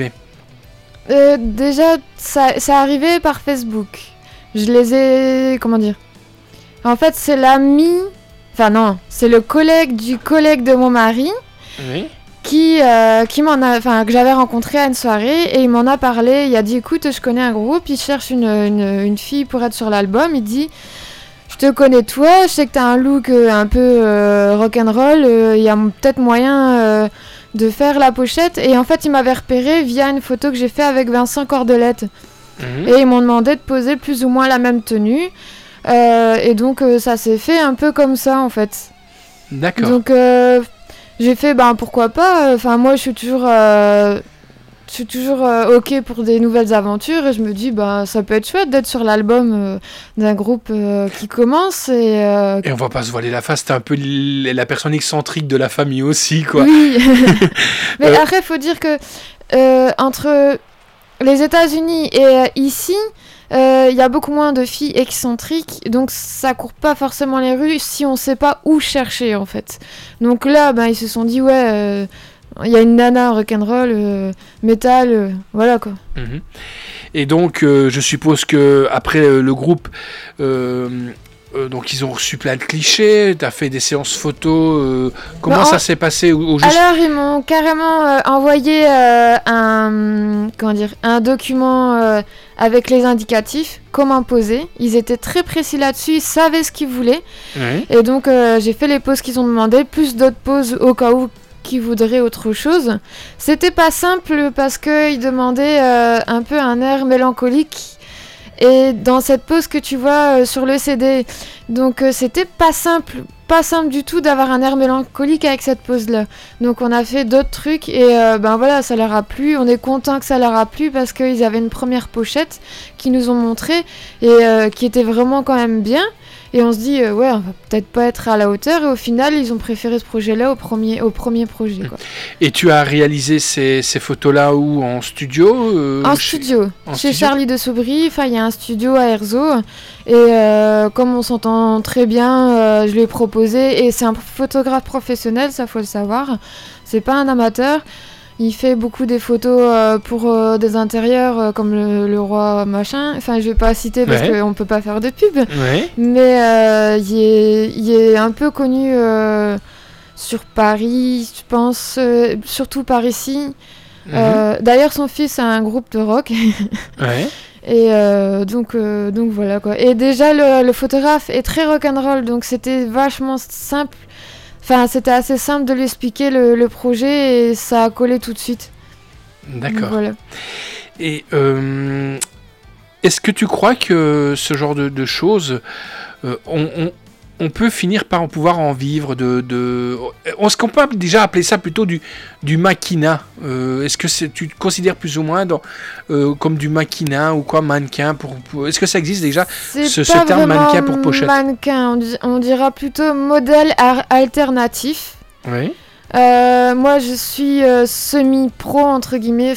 Déjà, ça arrivé par Facebook. Je les ai... Comment dire ? En fait, c'est l'ami... Enfin non, c'est le collègue du collègue de mon mari. Oui. Qui m'en a, enfin que j'avais rencontré à une soirée et il m'en a parlé. Il a dit écoute, je connais un groupe, il cherche une fille pour être sur l'album. Il dit je te connais toi, je sais que t'as un look un peu rock'n'roll, il y a peut-être moyen de faire la pochette. Et en fait il m'avait repéré via une photo que j'ai fait avec Vincent Cordelette. Et ils m'ont demandé de poser plus ou moins la même tenue. Et donc ça s'est fait un peu comme ça en fait. D'accord. Donc j'ai fait pourquoi pas, enfin moi je suis toujours ok pour des nouvelles aventures et je me dis ça peut être chouette d'être sur l'album d'un groupe qui commence et on va pas se voiler la face, t'es un peu la personne excentrique de la famille aussi quoi. Oui. Mais après il faut dire que entre les États-Unis et ici il y a beaucoup moins de filles excentriques, donc ça court pas forcément les rues si on sait pas où chercher en fait. Donc là, ils se sont dit il y a une nana rock'n'roll, métal, voilà quoi. Et donc je suppose que après le groupe, donc ils ont reçu plein de clichés, t'as fait des séances photos, comment ça s'est passé au juste... Alors ils m'ont carrément envoyé un document avec les indicatifs, comment poser. Ils étaient très précis là-dessus, ils savaient ce qu'ils voulaient. Oui. Et donc j'ai fait les poses qu'ils ont demandé, plus d'autres poses au cas où qui voudraient autre chose. C'était pas simple parce qu'ils demandaient un peu un air mélancolique. Et dans cette pose que tu vois sur le CD, donc c'était pas simple du tout d'avoir un air mélancolique avec cette pose-là. Donc on a fait d'autres trucs et voilà, ça leur a plu. On est content que ça leur a plu parce qu'ils avaient une première pochette qu'ils nous ont montrée et qui était vraiment quand même bien. Et on se dit, on va peut-être pas être à la hauteur. Et au final, ils ont préféré ce projet-là au premier projet. Quoi. Et tu as réalisé ces photos-là où en studio Chez Charlie de Soubry. Il y a un studio à Erzo. Et comme on s'entend très bien, je lui ai proposé. Et c'est un photographe professionnel, ça faut le savoir. C'est pas un amateur. Il fait beaucoup des photos pour des intérieurs comme le roi machin. Enfin, je vais pas citer parce qu'on peut pas faire de pub. Ouais. Mais il est un peu connu sur Paris, je pense, surtout par ici. D'ailleurs, son fils a un groupe de rock. Ouais. Et donc voilà quoi. Et déjà, le photographe est très rock'n'roll, donc c'était vachement simple. Enfin, c'était assez simple de lui expliquer le projet et ça a collé tout de suite. D'accord. Donc, voilà. Et est-ce que tu crois que ce genre de choses, on peut finir par pouvoir en vivre Est-ce qu'on peut déjà appeler ça plutôt du maquinat Est-ce que tu te considères plus ou moins comme du maquinat ou quoi, mannequin est-ce que ça existe déjà ce terme mannequin pour pochette? Mannequin, on dira plutôt modèle alternatif. Oui. Moi je suis semi-pro entre guillemets,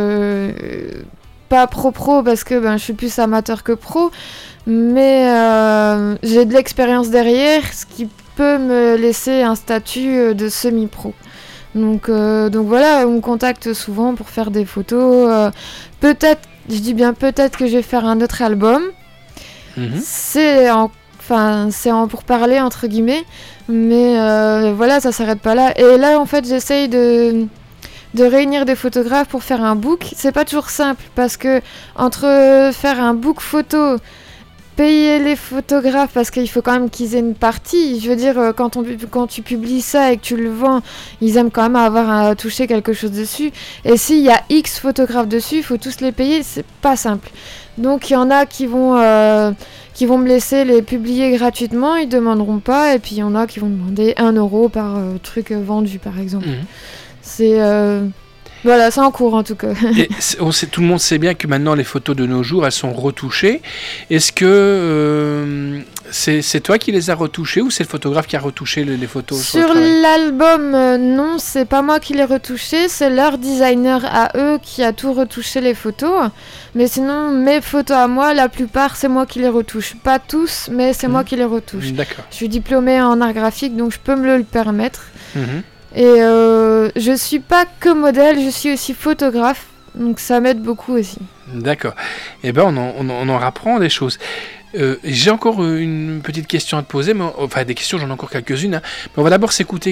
pas pro parce que je suis plus amateur que pro. Mais j'ai de l'expérience derrière, ce qui peux me laisser un statut de semi-pro. Donc voilà, on me contacte souvent pour faire des photos. Peut-être, je dis bien peut-être que je vais faire un autre album. C'est pour parler entre guillemets, mais voilà, ça s'arrête pas là. Et là, en fait, j'essaye de réunir des photographes pour faire un book. C'est pas toujours simple parce que entre faire un book photo, payer les photographes parce qu'il faut quand même qu'ils aient une partie. Je veux dire, quand tu publies ça et que tu le vends, ils aiment quand même avoir à toucher quelque chose dessus. Et s'il y a X photographes dessus, il faut tous les payer. C'est pas simple. Donc il y en a qui vont me laisser les publier gratuitement, ils demanderont pas. Et puis il y en a qui vont demander 1 euro par truc vendu, par exemple. C'est voilà, c'est en cours en tout cas. Et tout le monde sait bien que maintenant les photos de nos jours, elles sont retouchées. Est-ce que c'est toi qui les as retouchées ou c'est le photographe qui a retouché les photos? Sur l'album, non, c'est pas moi qui les retouché, c'est leur designer à eux qui a tout retouché les photos. Mais sinon, mes photos à moi, la plupart, c'est moi qui les retouche. Pas tous, mais c'est moi qui les retouche. D'accord. Je suis diplômée en art graphique, donc je peux me le permettre. Et je suis pas que modèle, je suis aussi photographe, donc ça m'aide beaucoup aussi. D'accord. Eh ben on en apprend des choses. J'ai encore une petite question à te poser, mais enfin des questions, j'en ai encore quelques-unes. Hein. Mais on va d'abord s'écouter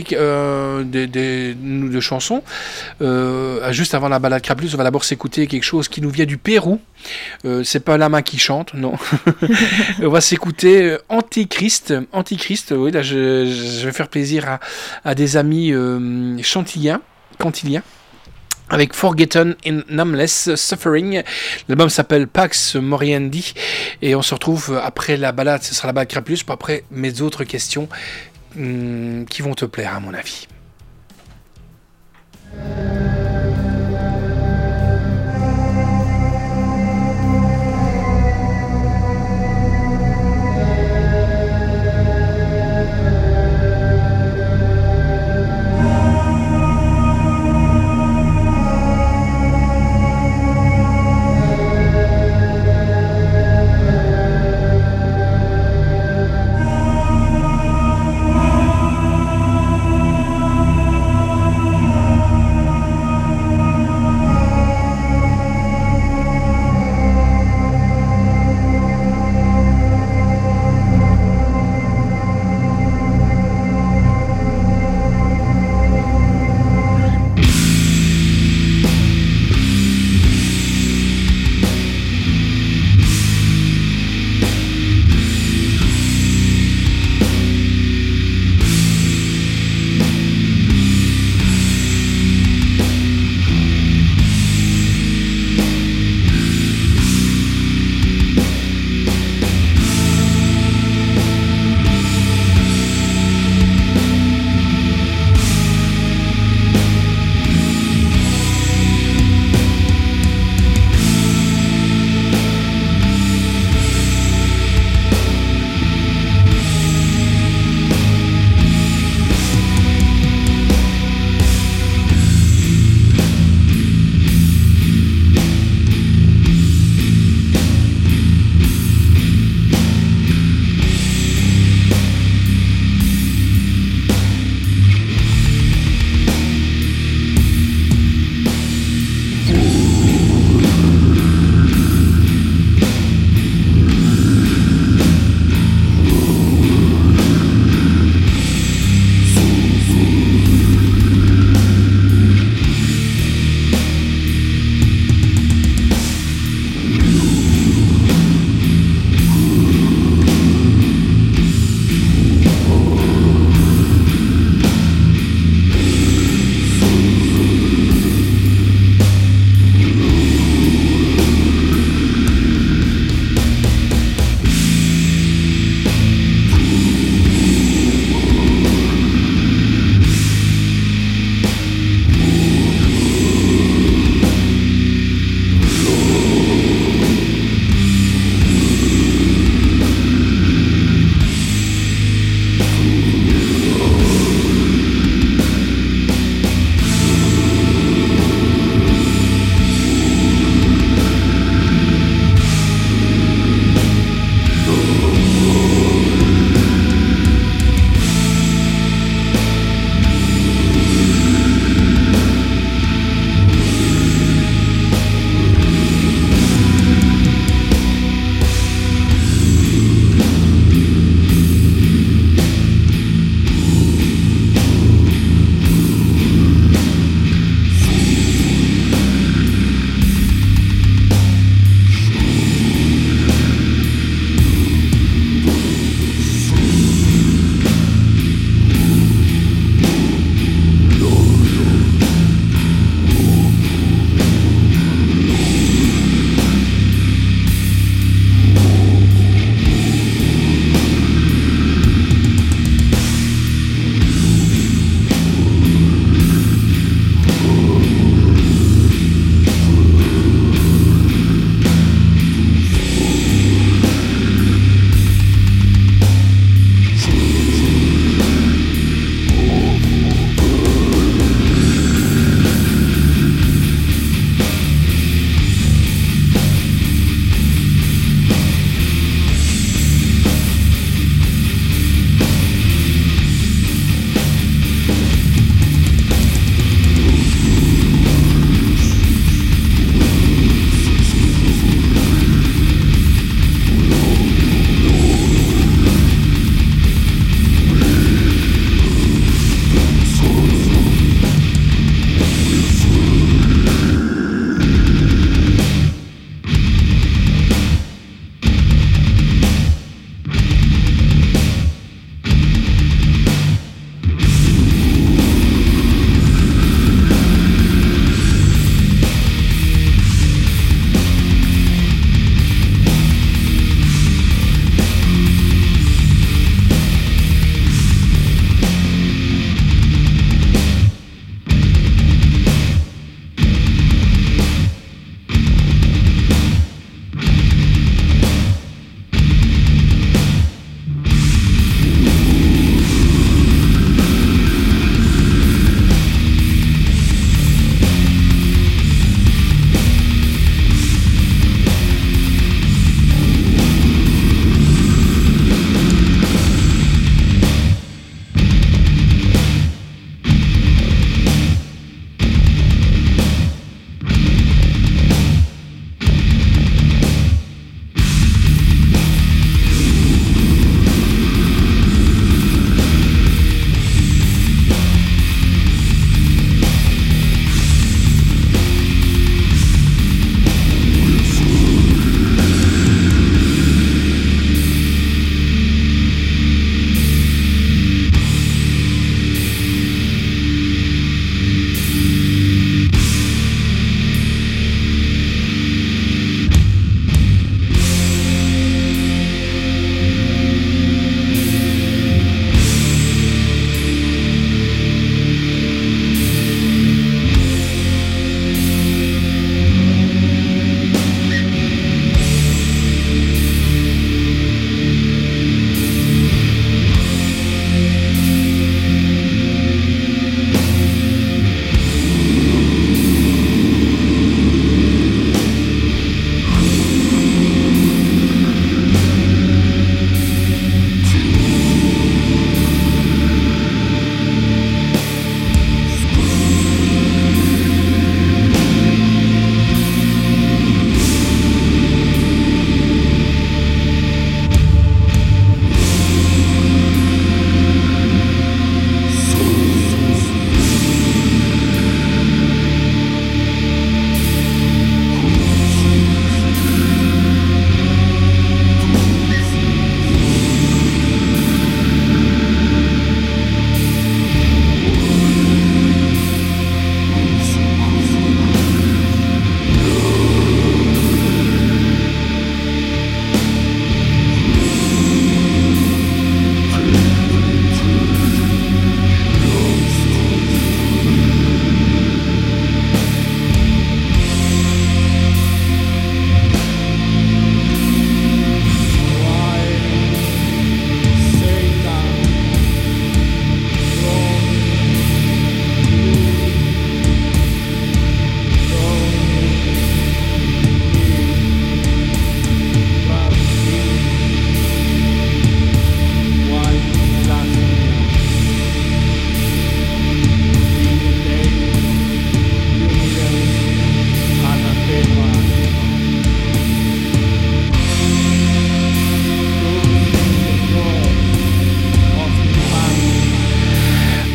de chansons. Juste avant la balade Craplus, on va d'abord s'écouter quelque chose qui nous vient du Pérou. C'est pas la main qui chante, non. On va s'écouter Antichrist. Oui, là je vais faire plaisir à des amis cantiliens. Avec Forgotten in Nameless Suffering. L'album s'appelle Pax Moriendi. Et on se retrouve après la balade, ce sera la balade Craplus, pour après mes autres questions qui vont te plaire à mon avis.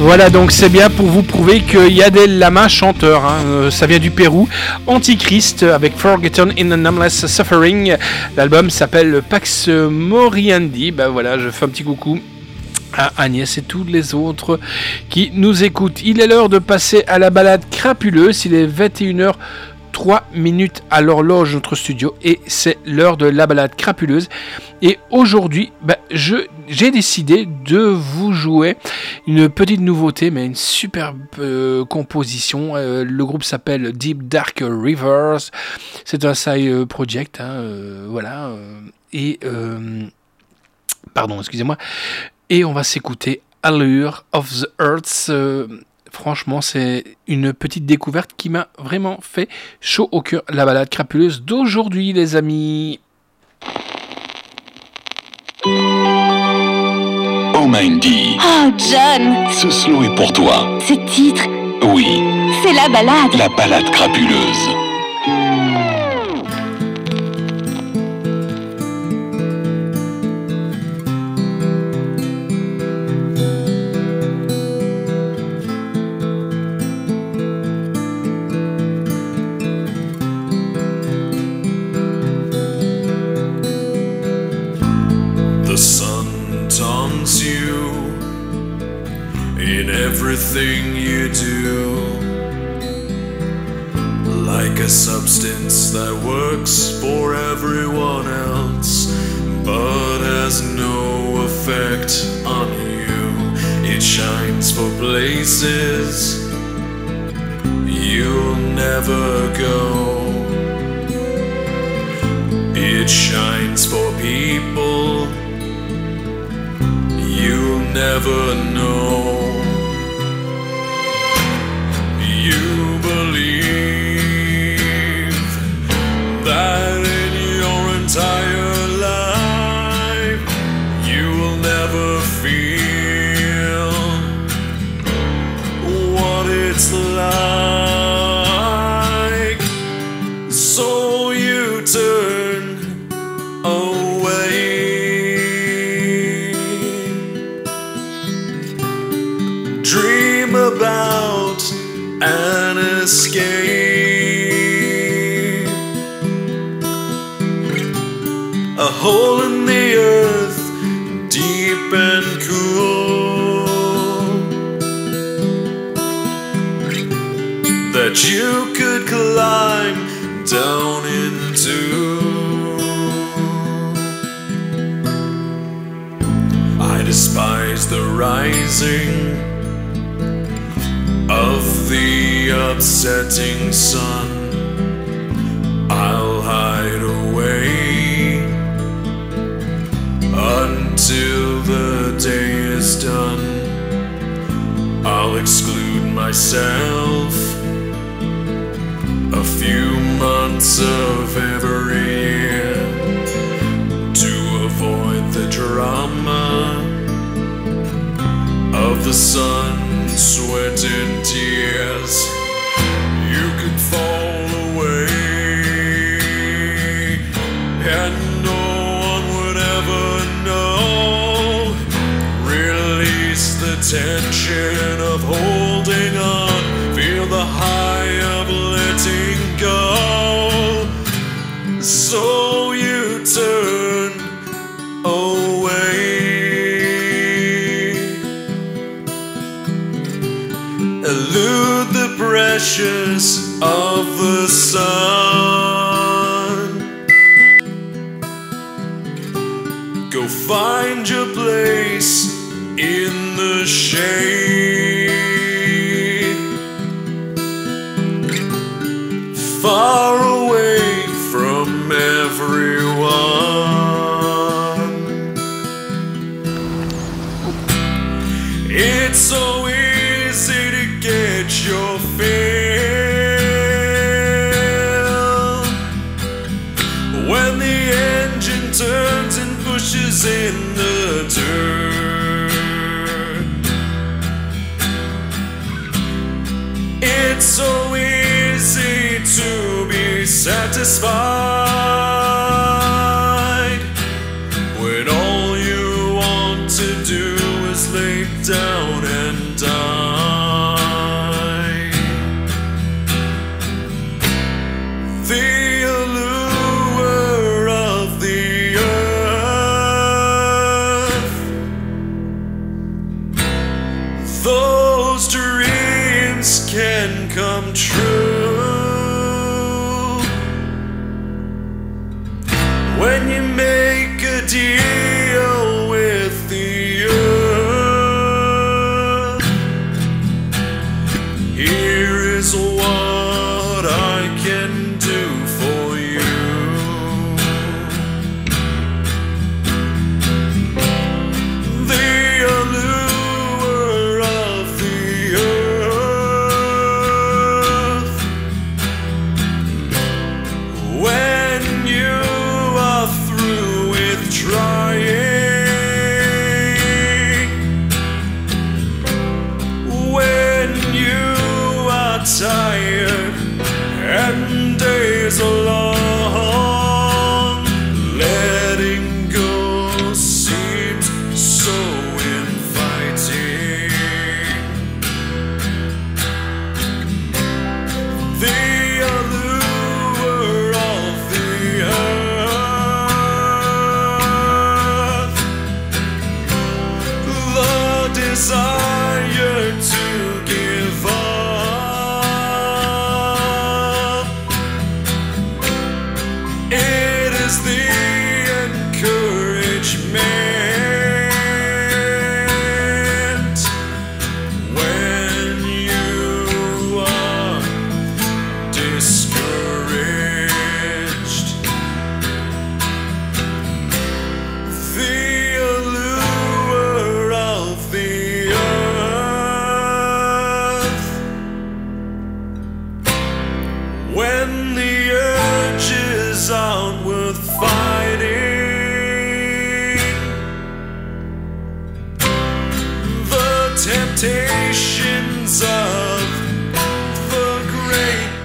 Voilà, donc c'est bien pour vous prouver qu'il y a des lamas chanteurs, hein. Ça vient du Pérou. Antichrist avec Forgotten in a Nameless Suffering. L'album s'appelle Pax Moriandi. Ben voilà, je fais un petit coucou à Agnès et tous les autres qui nous écoutent. Il est l'heure de passer à la balade crapuleuse. Il est 21h. 3 minutes à l'horloge de notre studio et c'est l'heure de la balade crapuleuse. Et aujourd'hui, j'ai décidé de vous jouer une petite nouveauté, mais une superbe composition. Le groupe s'appelle Deep Dark Rivers. C'est un side project, hein, voilà. Pardon, excusez-moi. Et on va s'écouter Allure of the Earth. Franchement, c'est une petite découverte qui m'a vraiment fait chaud au cœur. La balade crapuleuse d'aujourd'hui, les amis. Oh Mindy. Oh John. Ce slow est pour toi. Ce titre. Oui. C'est la balade. La balade crapuleuse. Everything you do, like a substance that works for everyone else, but has no effect on you. It shines for places you'll never go. It shines for people you'll never know. You believe that in your entire life you will never feel what it's like, so you turn away. Dream about an escape, a hole in the earth, deep and cool, that you could climb down into. I despise the rising of the upsetting sun. I'll hide away until the day is done. I'll exclude myself a few months of every year to avoid the drama of the sun, sweat and tears. You could fall away and no one would ever know. Release the tension of holding on, feel the high of letting go. So you turn away. Elude the pressures of the sun. Go find your place in the shade, far away from everyone. It's so easy to get your fill when the engine turns and pushes in the dirt. It's so easy to be satisfied when all you want to do is lay down and die.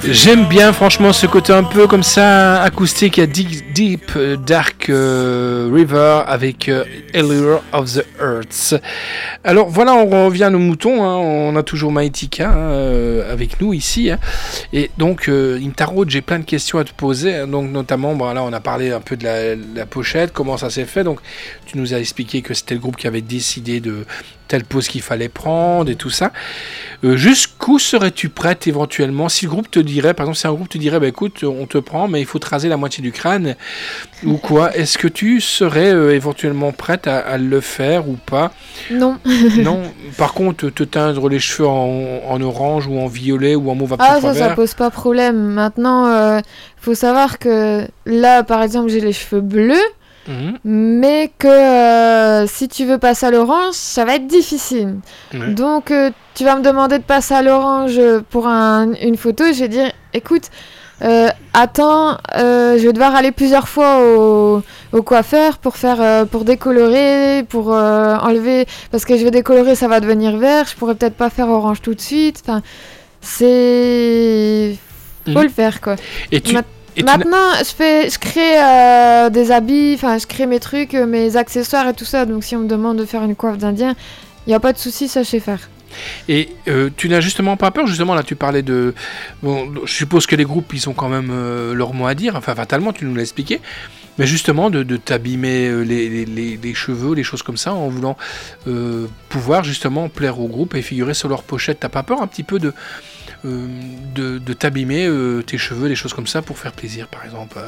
J'aime bien franchement ce côté un peu comme ça acoustique, il y a Deep Dark River avec Allure of the Earth. Alors voilà, on revient à nos moutons, hein. On a toujours Maïtika avec nous ici, hein. Et donc il me taraude, j'ai plein de questions à te poser, hein. Donc notamment, bon, là on a parlé un peu de la pochette, comment ça s'est fait, donc tu nous as expliqué que c'était le groupe qui avait décidé de telle pose qu'il fallait prendre et tout ça. Jusqu'où serais-tu prête éventuellement si le groupe te dirait, par exemple, si un groupe te dirait, bah écoute, on te prend, mais il faut te raser la moitié du crâne ou quoi, est-ce que tu serais éventuellement prête à le faire ou pas? Non. Non. Par contre, te teindre les cheveux en orange ou en violet ou en mauve à Ah, ça pose pas problème. Maintenant, faut savoir que là, par exemple, j'ai les cheveux bleus. Mais que si tu veux passer à l'orange, ça va être difficile. Donc tu vas me demander de passer à l'orange pour une photo. Je vais dire, écoute, attends, je vais devoir aller plusieurs fois au coiffeur pour décolorer, pour enlever, parce que je vais décolorer, ça va devenir vert. Je pourrais peut-être pas faire orange tout de suite. Enfin, faut le faire, quoi. Et maintenant, je crée des habits, enfin, je crée mes trucs, mes accessoires et tout ça. Donc, si on me demande de faire une coiffe d'Indien, il n'y a pas de souci, ça je sais faire. Et tu n'as justement pas peur, justement, là tu parlais de... Bon, je suppose que les groupes, ils ont quand même leur mot à dire, enfin fatalement, tu nous l'as expliqué, mais justement de t'abîmer les cheveux, les choses comme ça, en voulant pouvoir justement plaire au groupe et figurer sur leur pochette. T'as pas peur un petit peu de t'abîmer tes cheveux, des choses comme ça pour faire plaisir, par exemple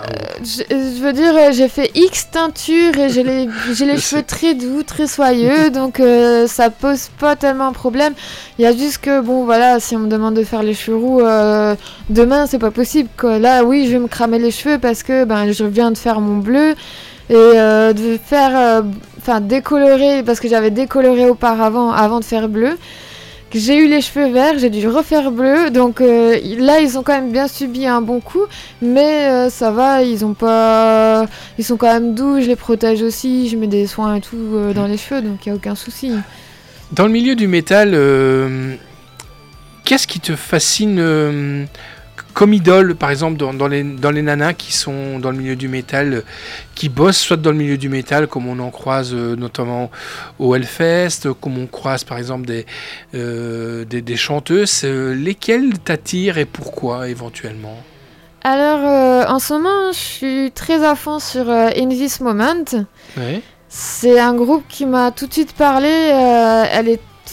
je veux dire, j'ai fait X teinture et j'ai les cheveux très doux, très soyeux, donc ça pose pas tellement un problème. Il y a juste que, bon voilà, si on me demande de faire les cheveux roux demain, c'est pas possible, quoi. Là, oui, je vais me cramer les cheveux parce que je viens de faire mon bleu et de faire, décolorer, parce que j'avais décoloré auparavant, avant de faire bleu. J'ai eu les cheveux verts, j'ai dû refaire bleu, donc là ils ont quand même bien subi un bon coup, mais ça va, ils sont quand même doux, je les protège aussi, je mets des soins et tout dans les cheveux, donc il n'y a aucun souci. Dans le milieu du métal, qu'est-ce qui te fascine comme idole, par exemple, dans les nanas qui sont dans le milieu du métal, qui bossent soit dans le milieu du métal, comme on en croise notamment au Hellfest, comme on croise par exemple des chanteuses, lesquelles t'attirent et pourquoi éventuellement? Alors, en ce moment, je suis très à fond sur In This Moment. Ouais. C'est un groupe qui m'a tout de suite parlé. Elle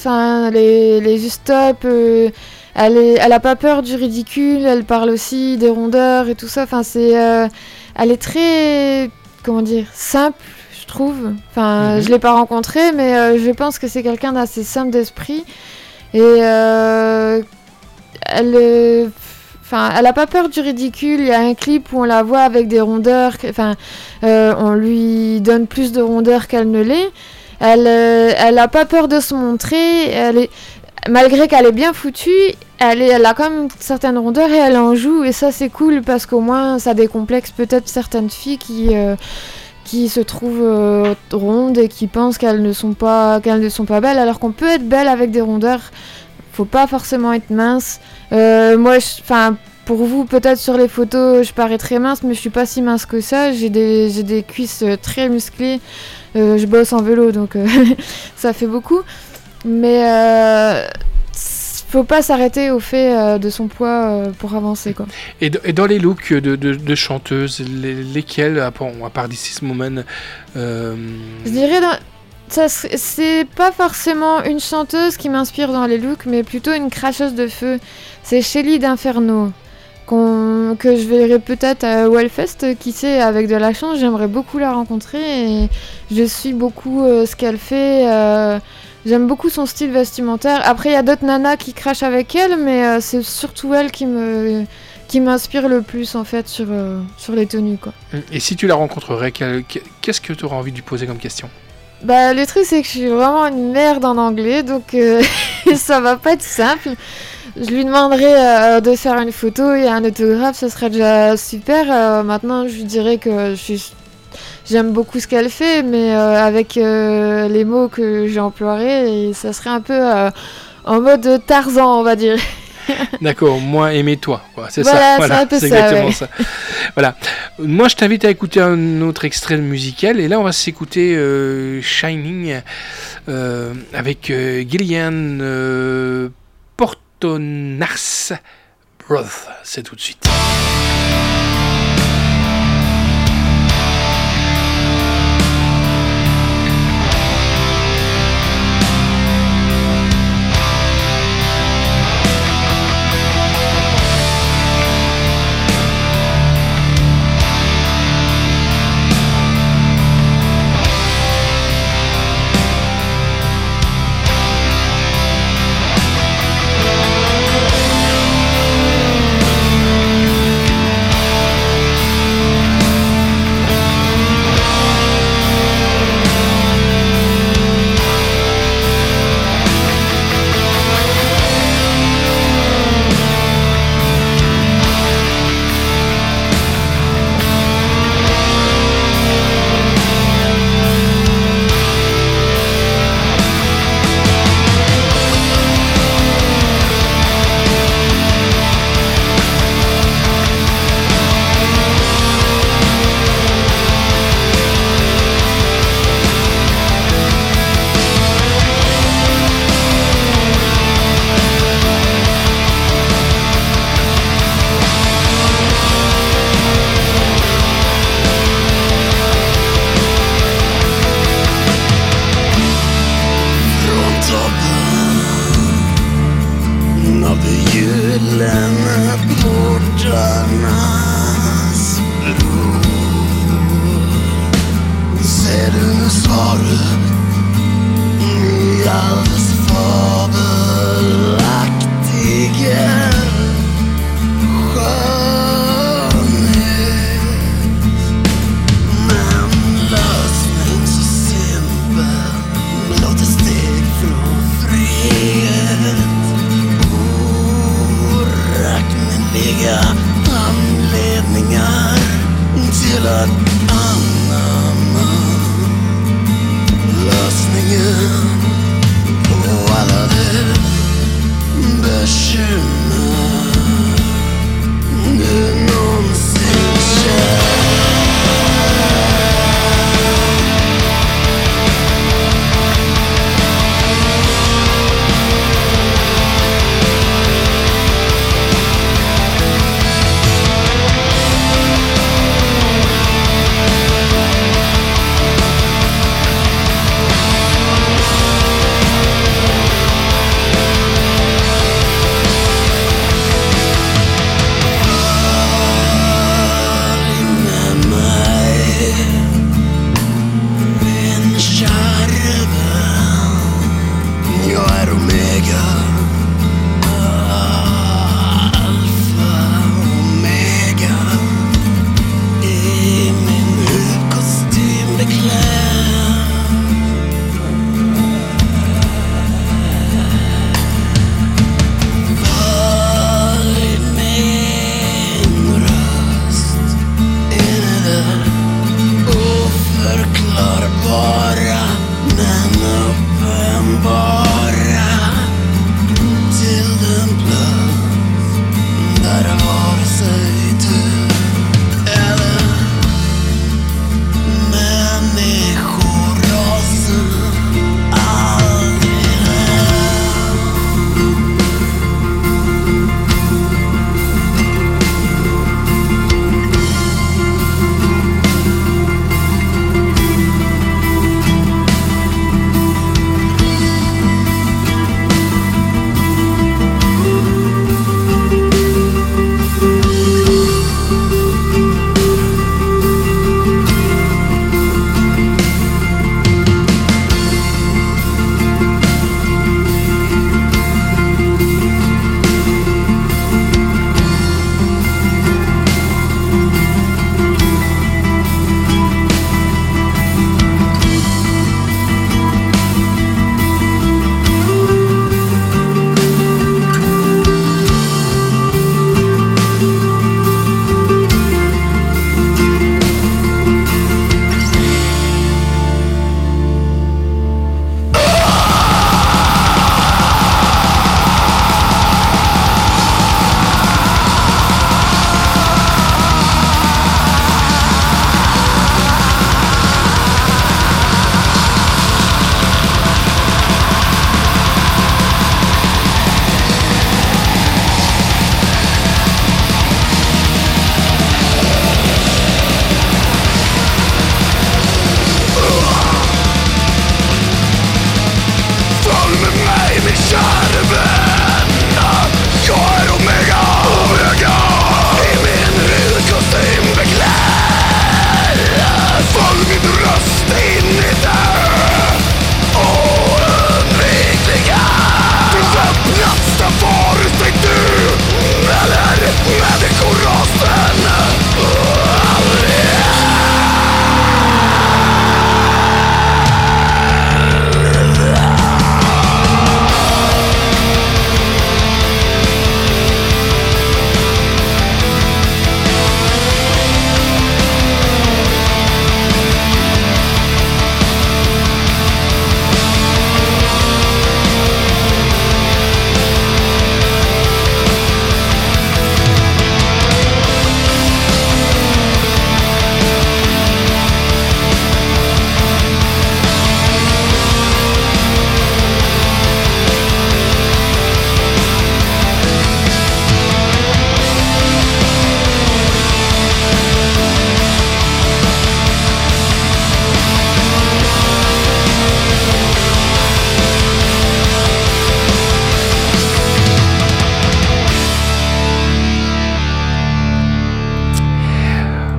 est juste top. Elle a pas peur du ridicule, elle parle aussi des rondeurs et tout ça. Enfin, elle est très, comment dire, simple, je trouve. Enfin, je l'ai pas rencontrée, mais je pense que c'est quelqu'un d'assez simple d'esprit. Et elle a pas peur du ridicule. Il y a un clip où on la voit avec des rondeurs. On lui donne plus de rondeurs qu'elle ne l'est. Elle a pas peur de se montrer. Malgré qu'elle est bien foutue, elle a quand même certaines rondeurs et elle en joue, et ça c'est cool parce qu'au moins ça décomplexe peut-être certaines filles qui se trouvent rondes et qui pensent qu'elles ne sont pas belles, alors qu'on peut être belle avec des rondeurs. Faut pas forcément être mince. Pour vous peut-être sur les photos je parais très mince, mais je suis pas si mince que ça. J'ai des cuisses très musclées. Je bosse en vélo donc ça fait beaucoup. Mais faut pas s'arrêter au fait de son poids pour avancer, quoi. Et dans les looks de chanteuses, lesquelles, à part This Moment, je dirais c'est pas forcément une chanteuse qui m'inspire dans les looks, mais plutôt une cracheuse de feu. C'est Shelly d'Inferno que je verrai peut-être à Hellfest, qui sait, avec de la chance. J'aimerais beaucoup la rencontrer et je suis beaucoup ce qu'elle fait. J'aime beaucoup son style vestimentaire. Après, il y a d'autres nanas qui crachent avec elle, mais c'est surtout elle qui m'inspire le plus, en fait, sur les tenues, quoi. Et si tu la rencontrerais, qu'est-ce que tu aurais envie de lui poser comme question? Le truc, c'est que je suis vraiment une merde en anglais, donc ça va pas être simple. Je lui demanderais de faire une photo et un autographe, ce serait déjà super. Maintenant, je lui dirais que j'aime beaucoup ce qu'elle fait, mais avec les mots que j'emploierais, et ça serait un peu en mode Tarzan, on va dire. D'accord, moi aimer toi. C'est Voilà, ça. Voilà, c'est un peu c'est ça, exactement ouais. ça. Voilà. Moi, je t'invite à écouter un autre extrait musical. Et là, on va s'écouter Shining avec Gillian Portonars Broth. C'est tout de suite.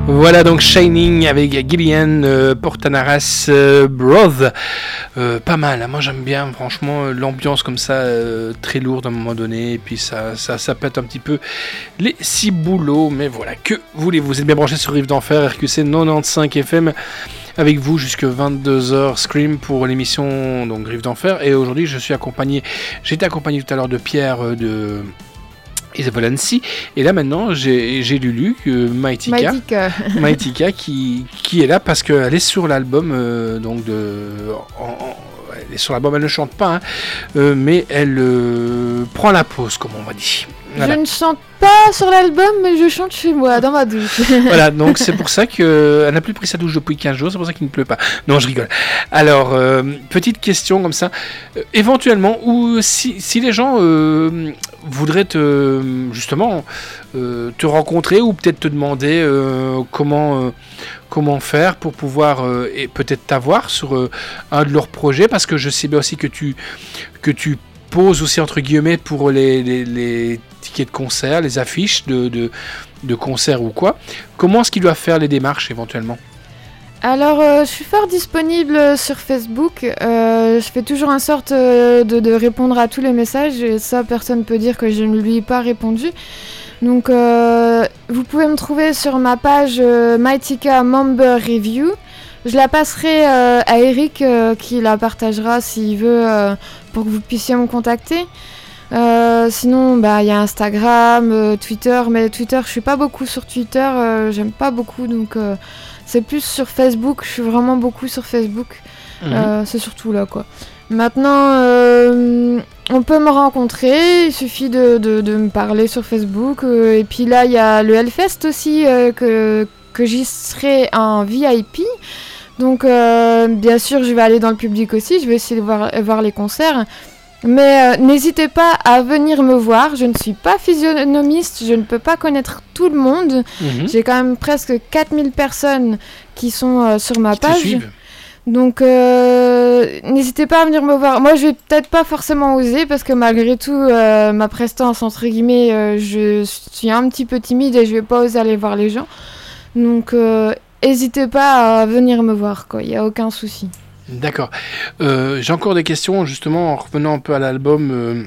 Voilà donc Shining avec Gillian Portanaras Broth. Pas mal, hein. Moi j'aime bien franchement l'ambiance comme ça, très lourde à un moment donné, et puis ça pète un petit peu les ciboulots, mais voilà, que voulez-vous, vous êtes bien branchés sur Rive d'Enfer, RQC 95 FM, avec vous jusque 22h Scream pour l'émission donc Rive d'Enfer, et aujourd'hui j'étais accompagné tout à l'heure de Pierre de Valency, et là maintenant j'ai Lulu, Maïtika qui est là parce qu'elle est sur l'album elle est sur l'album, elle ne chante pas, hein, mais elle prend la pause, comme on va dire. Voilà. Je ne chante pas sur l'album, mais je chante chez moi, dans ma douche. Voilà, donc c'est pour ça qu'elle n'a plus pris sa douche depuis 15 jours, c'est pour ça qu'il ne pleut pas. Non, je rigole. Alors, petite question comme ça. Éventuellement, ou si les gens voudraient te rencontrer, ou peut-être te demander comment faire pour pouvoir et peut-être t'avoir sur un de leurs projets, parce que je sais bien aussi que tu poses aussi entre guillemets pour les tickets de concert, les affiches de concert ou quoi. Comment est-ce qu'ils doivent faire les démarches éventuellement ? Alors, je suis fort disponible sur Facebook. Je fais toujours en sorte de répondre à tous les messages, et ça, personne ne peut dire que je ne lui ai pas répondu. Donc, vous pouvez me trouver sur ma page Maïtika Member Review. Je la passerai à Eric qui la partagera s'il veut pour que vous puissiez me contacter. Sinon, il y a Instagram, Twitter, mais Twitter, je suis pas beaucoup sur Twitter, j'aime pas beaucoup, donc c'est plus sur Facebook, je suis vraiment beaucoup sur Facebook, c'est surtout là, quoi. Maintenant, on peut me rencontrer, il suffit de me parler sur Facebook, et puis là, il y a le Hellfest aussi, que j'y serai en VIP. Donc, bien sûr, je vais aller dans le public aussi, je vais essayer de voir les concerts. Mais n'hésitez pas à venir me voir, je ne suis pas physionomiste, je ne peux pas connaître tout le monde. J'ai quand même presque 4000 personnes qui sont sur ma page. Donc n'hésitez pas à venir me voir. Moi je vais peut-être pas forcément oser parce que malgré tout ma prestance entre guillemets, je suis un petit peu timide et je vais pas oser aller voir les gens. Donc n'hésitez pas à venir me voir, quoi, il n'y a aucun souci. D'accord. J'ai encore des questions, justement, en revenant un peu à l'album.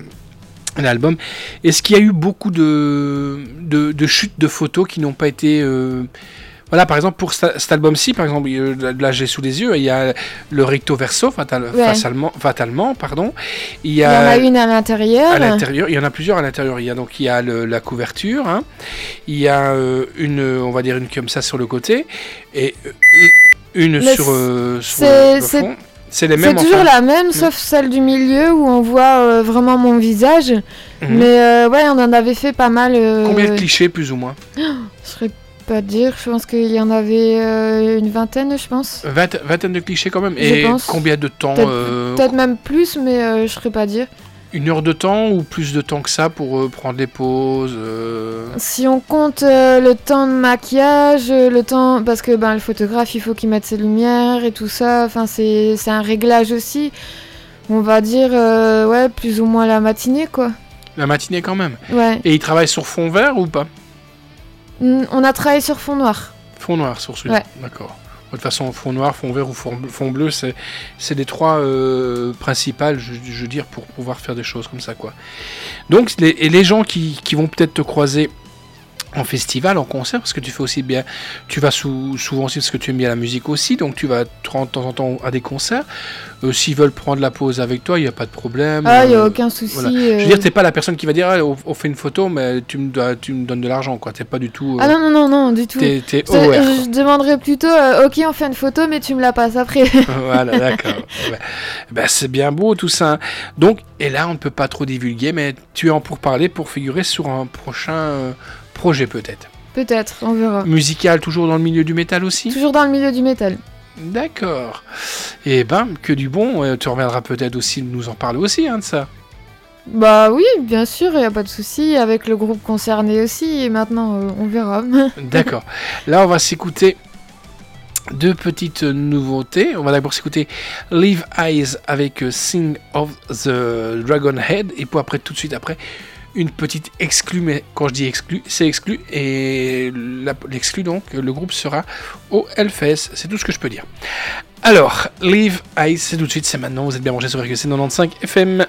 Est-ce qu'il y a eu beaucoup de chutes de photos qui n'ont pas été... Voilà, par exemple, pour cet album-ci, par exemple, là j'ai sous les yeux, il y a le recto verso, fatalement, pardon. Il y en a une à l'intérieur. Il y en a plusieurs à l'intérieur. Il y a la couverture, hein. Il y a on va dire une comme ça sur le côté, et une sur le fond. C'est les mêmes. C'est toujours la même, sauf celle du milieu où on voit vraiment mon visage. Mais ouais, on en avait fait pas mal. Combien de clichés, plus ou moins? Je serais pas dire, je pense qu'il y en avait une vingtaine, je pense. Vingtaine de clichés quand même. Et combien de temps? Peut-être même plus, mais je serais pas dire. 1 heure de temps ou plus de temps que ça pour prendre des pauses Si on compte le temps de maquillage, le temps... Parce que le photographe, il faut qu'il mette ses lumières et tout ça. Enfin, c'est un réglage aussi. On va dire, ouais, plus ou moins la matinée, quoi. La matinée quand même. Ouais. Et il travaille sur fond vert ou pas? On a travaillé sur fond noir. Fond noir sur celui-là, ouais. D'accord. De toute façon, fond noir, fond vert ou fond bleu, c'est les trois principales, je veux dire, pour pouvoir faire des choses comme ça, quoi. Donc, les gens qui vont peut-être te croiser en festival, en concert, parce que tu fais aussi bien, tu vas souvent aussi parce que tu aimes bien la musique aussi, donc tu vas te rendre de temps en temps à des concerts. S'ils veulent prendre la pause avec toi, il n'y a pas de problème. Ah, il n'y a aucun souci. Voilà. Je veux dire, t'es pas la personne qui va dire on fait une photo, mais tu me donnes de l'argent, quoi. T'es pas du tout. Ah non, du tout. T'es je demanderais plutôt ok, on fait une photo, mais tu me la passes après. Voilà, d'accord. C'est bien beau tout ça. Donc, et là, on ne peut pas trop divulguer, mais tu es en pourparlers pour figurer sur un prochain projet peut-être. Peut-être, on verra. Musical, toujours dans le milieu du métal aussi? Toujours dans le milieu du métal. D'accord. Et que du bon, tu reviendras peut-être aussi nous en parler aussi, hein, de ça. Bah oui, bien sûr, il n'y a pas de souci, avec le groupe concerné aussi, et maintenant on verra. D'accord. Là, on va s'écouter 2 petites nouveautés. On va d'abord s'écouter Live Eyes avec Sing of the Dragon Head, et puis après, tout de suite après, une petite exclue, mais quand je dis exclue, c'est exclu, et l'exclu donc, le groupe sera au Hellfest, c'est tout ce que je peux dire. Alors, Live Eyes, c'est tout de suite, c'est maintenant, vous êtes bien branchés sur RQC 95 FM.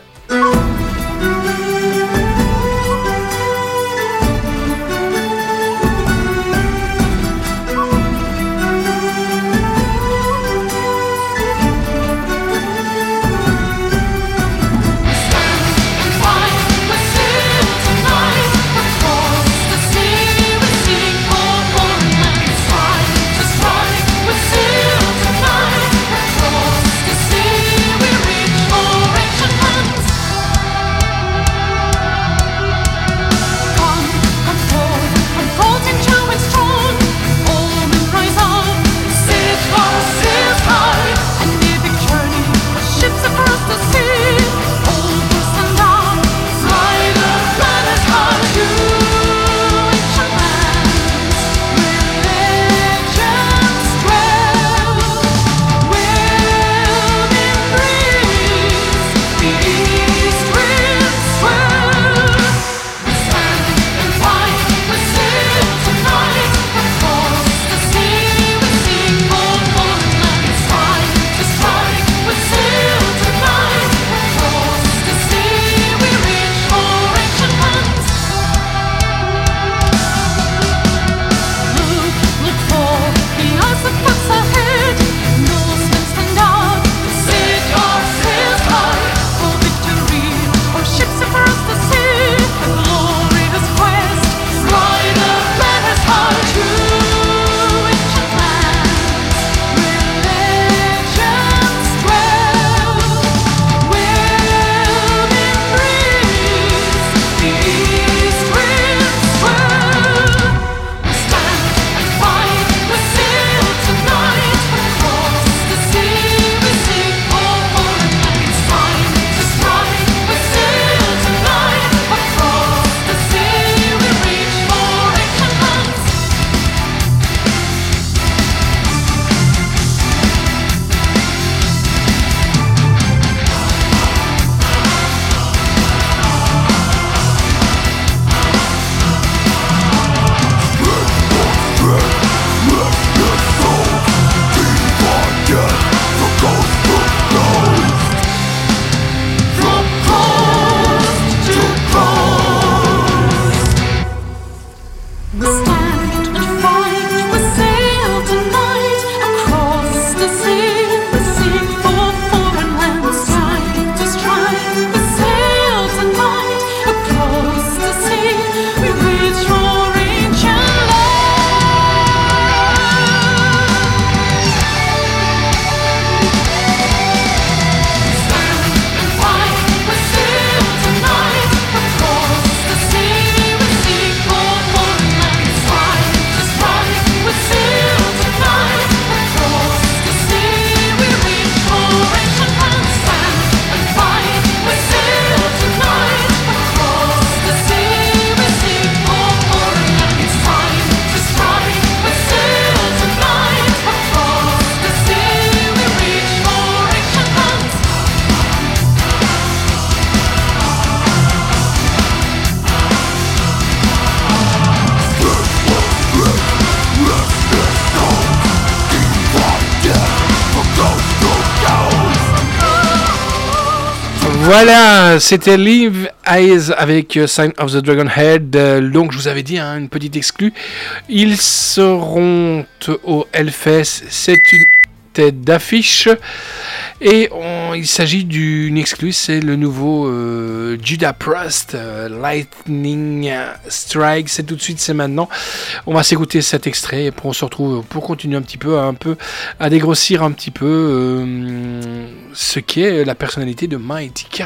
Voilà, c'était Live Eyes avec Sign of the Dragon Head. Donc je vous avais dit, une petite exclue. Ils seront au Hellfest, c'est une tête d'affiche. Et il s'agit d'une exclue, c'est le nouveau Judas Priest, Lightning Strike. C'est tout de suite, c'est maintenant. On va s'écouter cet extrait et puis on se retrouve pour continuer un petit peu à dégrossir un petit peu ce qu'est la personnalité de Mighty K.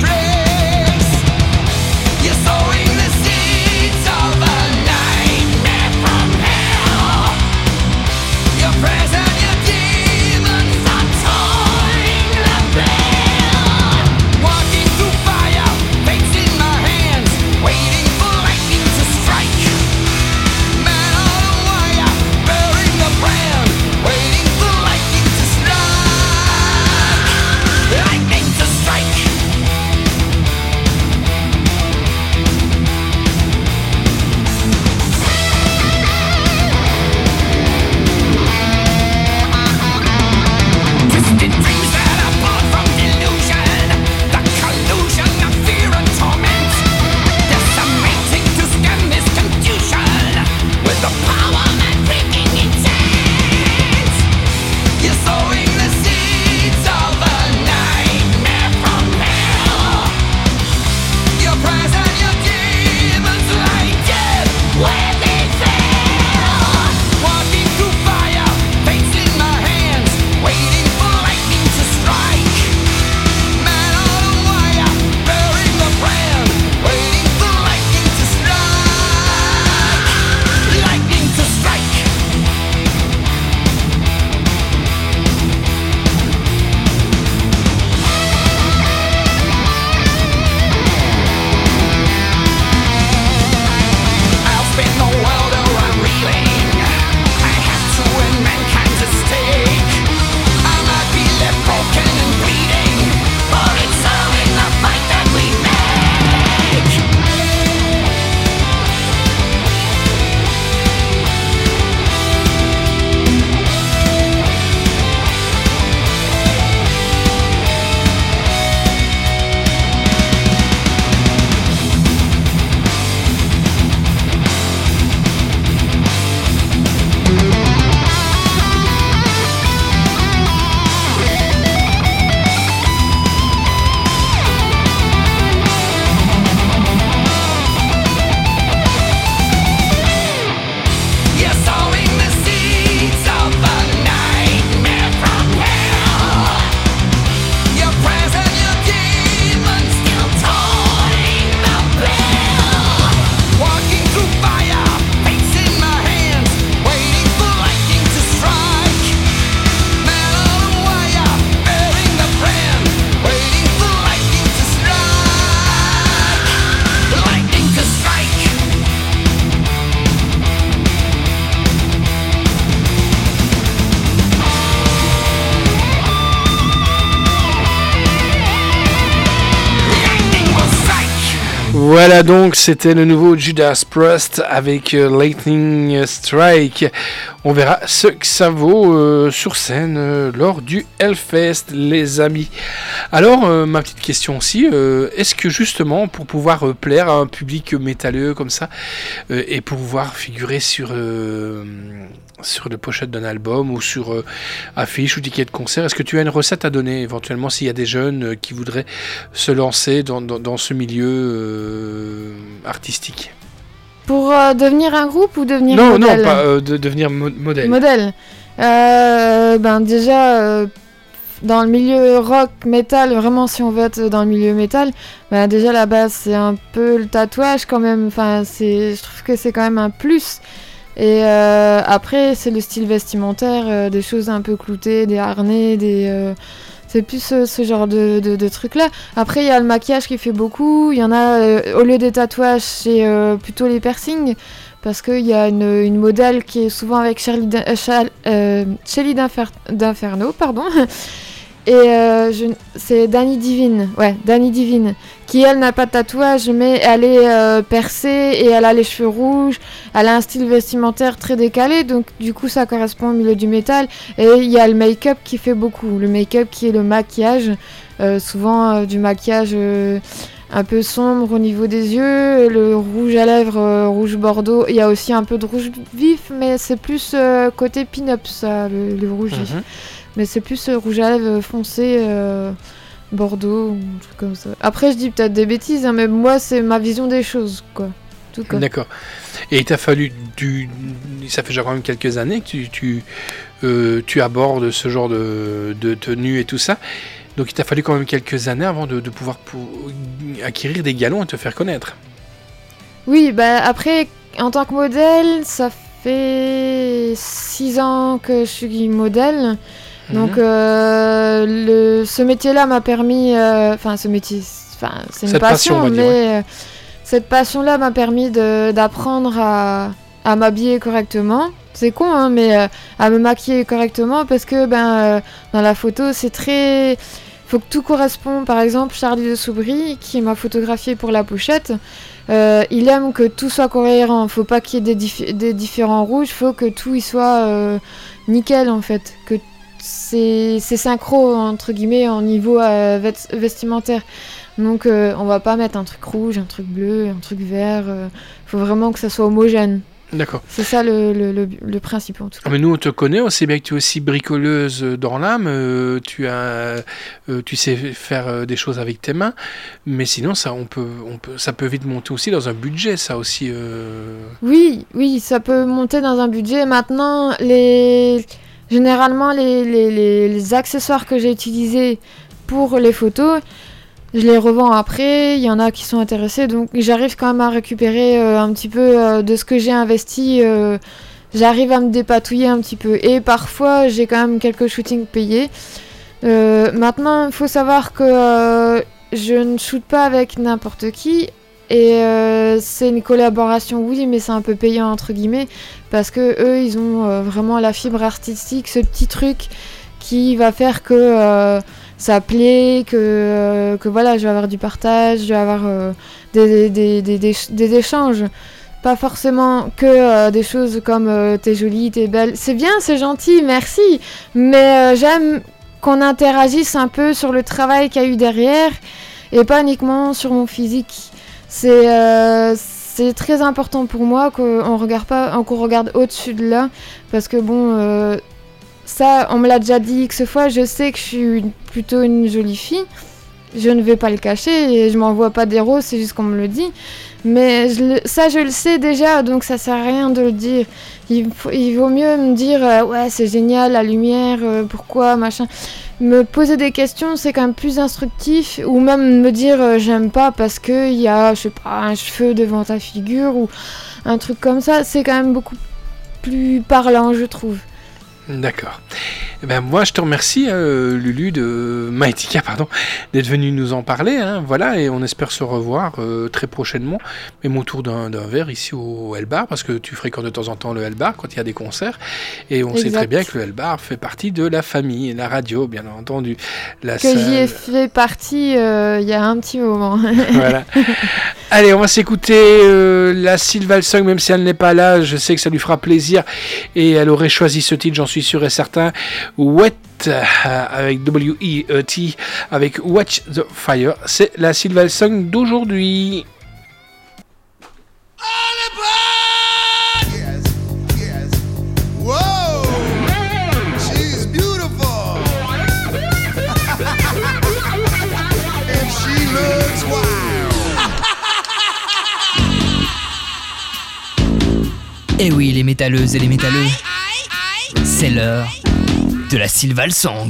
You're sowing the seeds of a nightmare. Voilà donc, c'était le nouveau Judas Priest avec Lightning Strike. On verra ce que ça vaut sur scène lors du Hellfest, les amis. Alors, ma petite question aussi, est-ce que justement, pour pouvoir plaire à un public métalleux comme ça, et pouvoir figurer sur le pochette d'un album ou sur affiche ou ticket de concert, est-ce que tu as une recette à donner éventuellement s'il y a des jeunes qui voudraient se lancer dans ce milieu artistique? Pour devenir un groupe ou devenir modèle? Non, pas devenir modèle. Modèle. Déjà, dans le milieu rock, métal, vraiment si on veut être dans le milieu métal, déjà la base c'est un peu le tatouage quand même. Enfin, je trouve que c'est quand même un plus. Et après, c'est le style vestimentaire, des choses un peu cloutées, des harnais, c'est plus ce genre de trucs-là. Après, il y a le maquillage qui fait beaucoup. Il y en a, au lieu des tatouages, c'est plutôt les piercings. Parce qu'il y a une modèle qui est souvent avec Shelly d'Inferno, pardon. Et c'est Danny Divine, qui elle n'a pas de tatouage, mais elle est percée et elle a les cheveux rouges, elle a un style vestimentaire très décalé, donc du coup ça correspond au milieu du métal. Et il y a le make-up qui fait beaucoup, le make-up qui est le maquillage, souvent du maquillage un peu sombre au niveau des yeux, le rouge à lèvres, rouge bordeaux, il y a aussi un peu de rouge vif, mais c'est plus côté pin-up ça, le rouge vif. Mais c'est plus rouge à lèvres foncé, bordeaux, ou un truc comme ça. Après, je dis peut-être des bêtises, mais moi, c'est ma vision des choses, quoi. Tout cas. D'accord. Et il t'a fallu ça fait déjà quand même quelques années que tu abordes ce genre de tenue et tout ça. Donc il t'a fallu quand même quelques années avant de pouvoir acquérir des galons et te faire connaître. Oui, après, en tant que modèle, ça fait 6 ans que je suis modèle. Donc ce métier-là m'a permis, c'est une passion, mais cette passion-là m'a permis d'apprendre à m'habiller correctement. C'est con, hein, mais à me maquiller correctement parce que dans la photo, c'est très... Faut que tout corresponde. Par exemple, Charlie de Soubry, qui m'a photographié pour la pochette, il aime que tout soit cohérent. Faut pas qu'il y ait des différents rouges, faut que tout y soit nickel en fait. Que c'est synchro entre guillemets en niveau vestimentaire. Donc on va pas mettre un truc rouge, un truc bleu, un truc vert. Faut vraiment que ça soit homogène. D'accord. C'est ça le principe en tout cas. Mais nous on te connaît, on sait bien que tu es aussi bricoleuse dans l'âme, tu sais faire des choses avec tes mains, mais sinon ça ça peut vite monter aussi dans un budget, ça aussi. Oui, ça peut monter dans un budget. Maintenant, généralement les accessoires que j'ai utilisés pour les photos, je les revends après, il y en a qui sont intéressés, donc j'arrive quand même à récupérer un petit peu de ce que j'ai investi, j'arrive à me dépatouiller un petit peu. Et parfois, j'ai quand même quelques shootings payés. Maintenant, il faut savoir que je ne shoote pas avec n'importe qui, et c'est une collaboration, oui, mais c'est un peu payant entre guillemets, parce que eux, ils ont vraiment la fibre artistique, ce petit truc qui va faire que... ça plaît, que voilà, je vais avoir du partage, je vais avoir des échanges. Pas forcément que des choses comme t'es jolie, t'es belle. C'est bien, c'est gentil, merci. Mais j'aime qu'on interagisse un peu sur le travail qu'il y a eu derrière et pas uniquement sur mon physique. C'est très important pour moi qu'on regarde au-dessus de là. Parce que bon... ça, on me l'a déjà dit X fois, je sais que je suis plutôt une jolie fille. Je ne vais pas le cacher et je m'envoie pas des roses, c'est juste qu'on me le dit. Mais je le sais déjà, donc ça sert à rien de le dire. Il vaut mieux me dire ouais, c'est génial, la lumière, pourquoi, machin. Me poser des questions, c'est quand même plus instructif. Ou même me dire j'aime pas parce qu'il y a, je sais pas, un cheveu devant ta figure ou un truc comme ça. C'est quand même beaucoup plus parlant, je trouve. D'accord. Eh ben moi je te remercie Lulu de Maïtika, d'être venu nous en parler, hein, voilà, et on espère se revoir très prochainement, même autour d'un verre ici au L-Bar, parce que tu fréquentes de temps en temps le L-Bar quand il y a des concerts, et on sait très bien que le L-Bar fait partie de la famille, la radio bien entendu, j'y ai fait partie il y a un petit moment. Voilà. Allez, on va s'écouter la Sylval Song, même si elle n'est pas là, je sais que ça lui fera plaisir et elle aurait choisi ce titre, j'en suis sûr et certain. Wet avec W-E-E-T avec Watch the Fire, c'est la Sylval Song d'aujourd'hui. Eh oui, les métalleuses et les métalleux, c'est l'heure de la Sylval Song.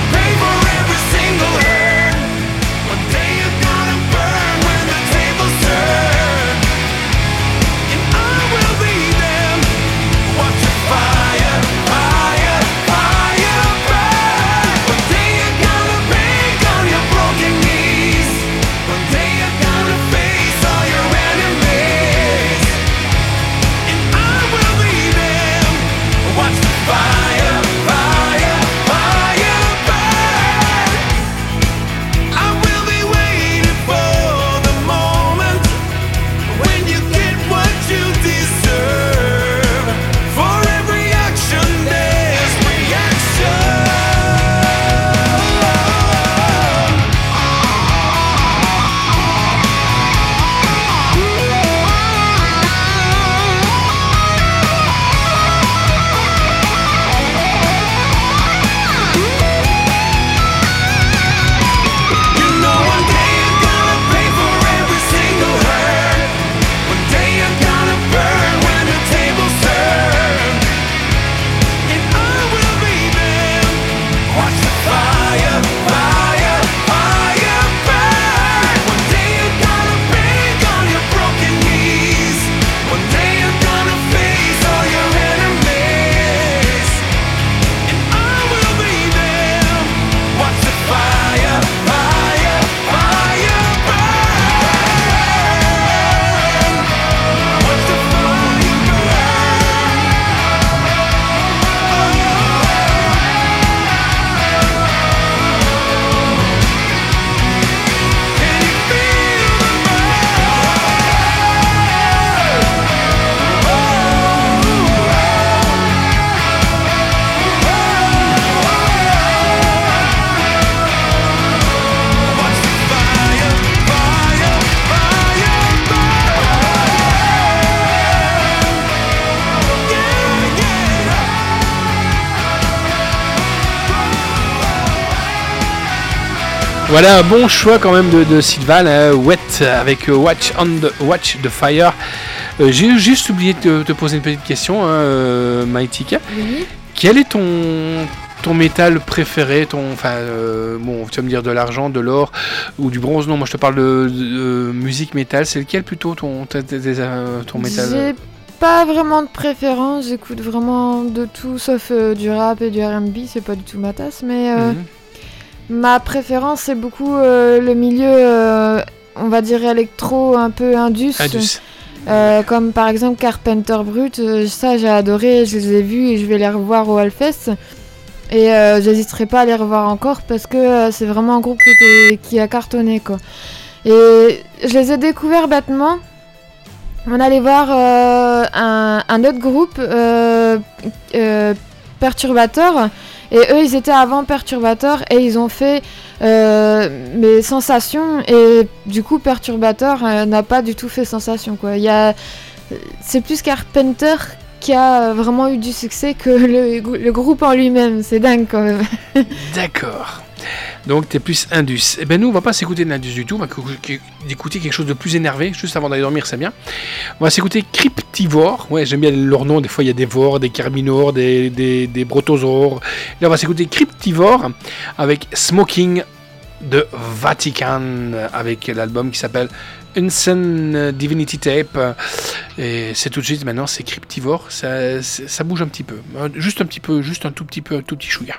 Tables turn. Voilà un bon choix quand même de Sylvain, Wet avec Watch the Fire. J'ai juste oublié de te poser une petite question, Maïtika. Oui. Quel est ton métal préféré, bon, tu vas me dire de l'argent, de l'or ou du bronze. Non, moi je te parle de musique métal. C'est lequel plutôt ton métal? J'ai pas vraiment de préférence. J'écoute vraiment de tout sauf du rap et du R&B. C'est pas du tout ma tasse, mais ma préférence c'est beaucoup le milieu, on va dire électro, un peu indus. Comme par exemple Carpenter Brut. Ça j'ai adoré. Je les ai vus et je vais les revoir au Hellfest. Et j'hésiterai pas à les revoir encore parce que c'est vraiment un groupe qui a cartonné, quoi. Et je les ai découverts bêtement. On allait voir un autre groupe, Perturbator. Et eux, ils étaient avant Perturbator et ils ont fait mes sensations. Et du coup, Perturbator n'a pas du tout fait sensation, quoi. C'est plus Carpenter qui a vraiment eu du succès que le groupe en lui-même. C'est dingue quand même. D'accord. Donc t'es plus Indus. Eh ben nous on va pas s'écouter de l'Indus du tout, on va écouter quelque chose de plus énervé, juste avant d'aller dormir, c'est bien. On va s'écouter Cryptivore. Ouais, j'aime bien leur nom, des fois il y a des Vores, des Carminores, des Brotosaures. Là on va s'écouter Cryptivore avec Smoking de Vatican, avec l'album qui s'appelle Unseen Divinity Tape. Et c'est tout de suite maintenant, c'est Cryptivore, ça bouge un petit peu. Juste un tout petit chouïa.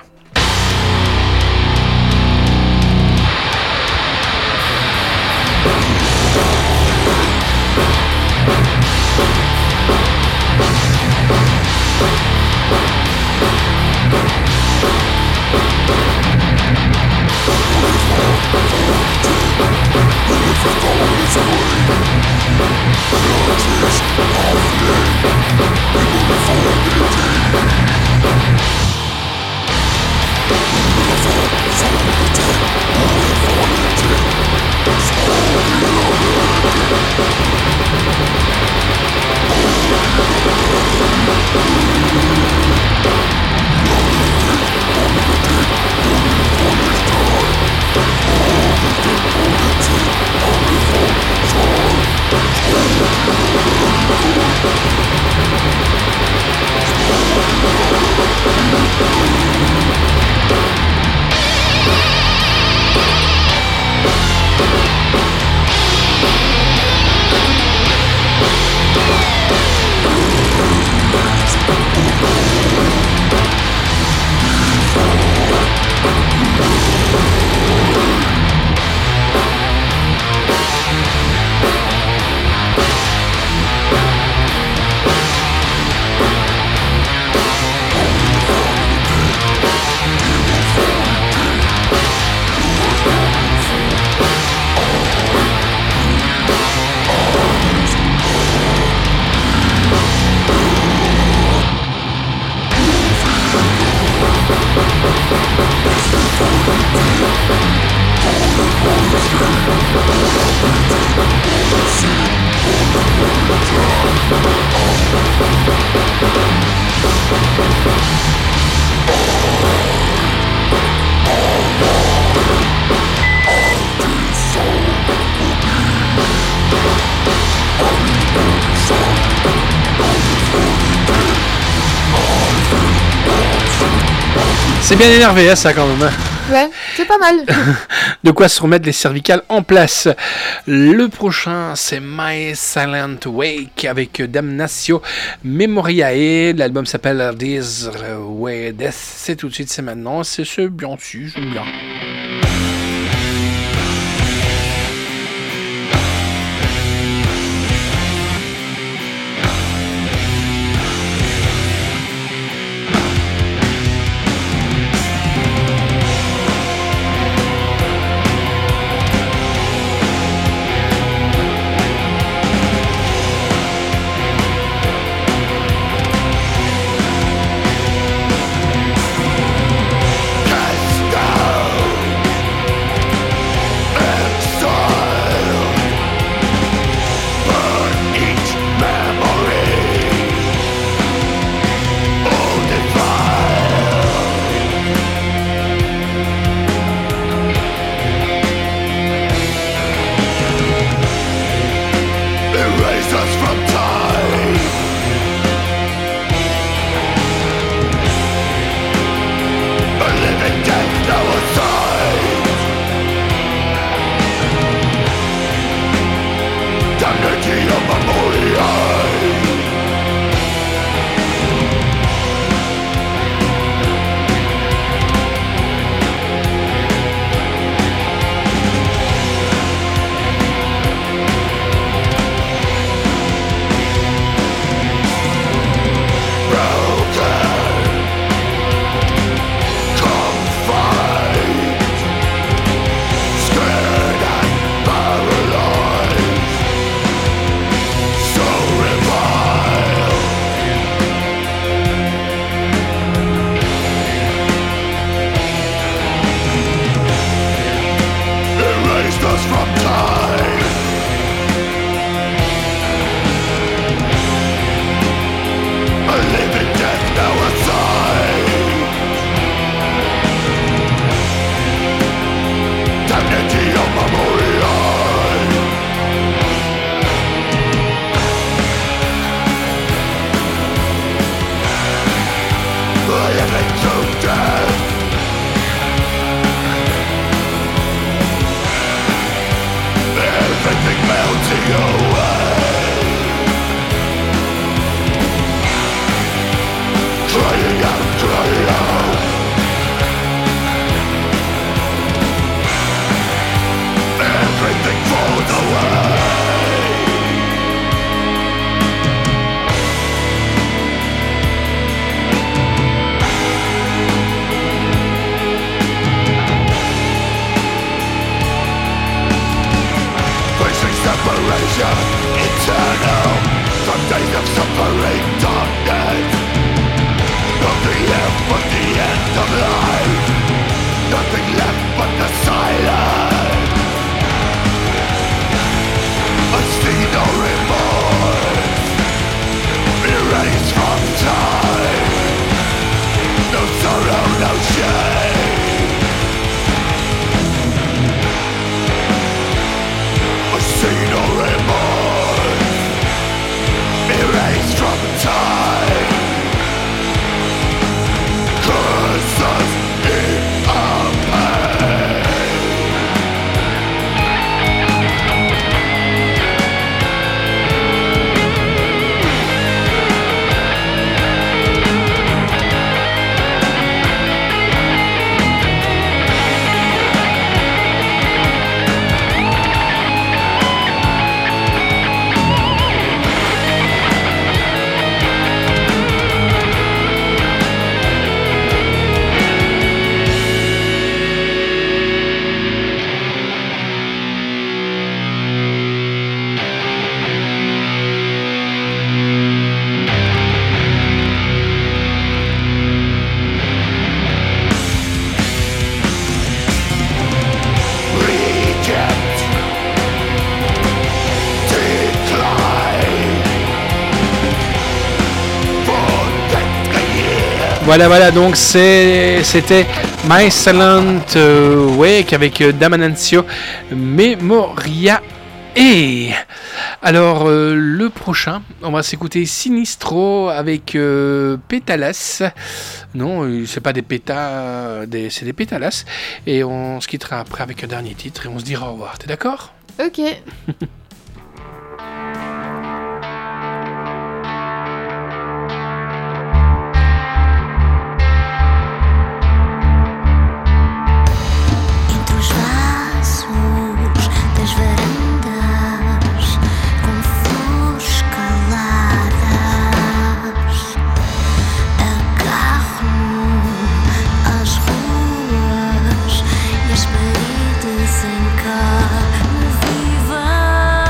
C'est bien énervé, hein, ça, quand même. Ouais, c'est pas mal. De quoi se remettre les cervicales en place. Le prochain, c'est My Silent Wake avec Damnatio Memoriae. L'album s'appelle This Way Death. C'est tout de suite, c'est maintenant. C'est ce bien dessus, j'aime bien. Let's go! Voilà, donc c'était My Silent Wake avec Damanancio Memoria. Et alors le prochain, on va s'écouter Sinistro avec Pétalas. Non, c'est pas des pétas, c'est des pétalas. Et on se quittera après avec un dernier titre et on se dira au revoir. T'es d'accord ? Ok. As paredes em carne viva.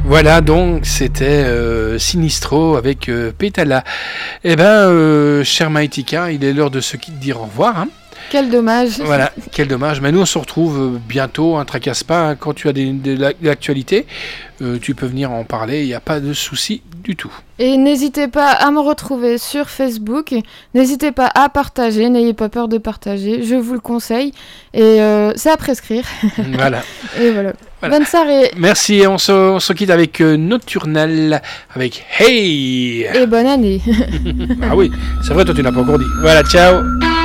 Voilà, donc c'était Sinistro avec Pétala. Eh ben, cher Maïtika, il est l'heure de se dire au revoir. Hein. Quel dommage. Voilà, quel dommage. Mais nous, on se retrouve bientôt, tracasse pas. Quand tu as de l'actualité, tu peux venir en parler, il n'y a pas de souci du tout. Et n'hésitez pas à me retrouver sur Facebook. N'hésitez pas à partager, n'ayez pas peur de partager, je vous le conseille. Et c'est à prescrire. Voilà. Et voilà. Voilà. Bonne soirée. Merci, on se quitte avec Nocturnal, avec Hey. Et bonne année. Ah oui, c'est vrai, toi tu n'as pas encore dit. Voilà, ciao.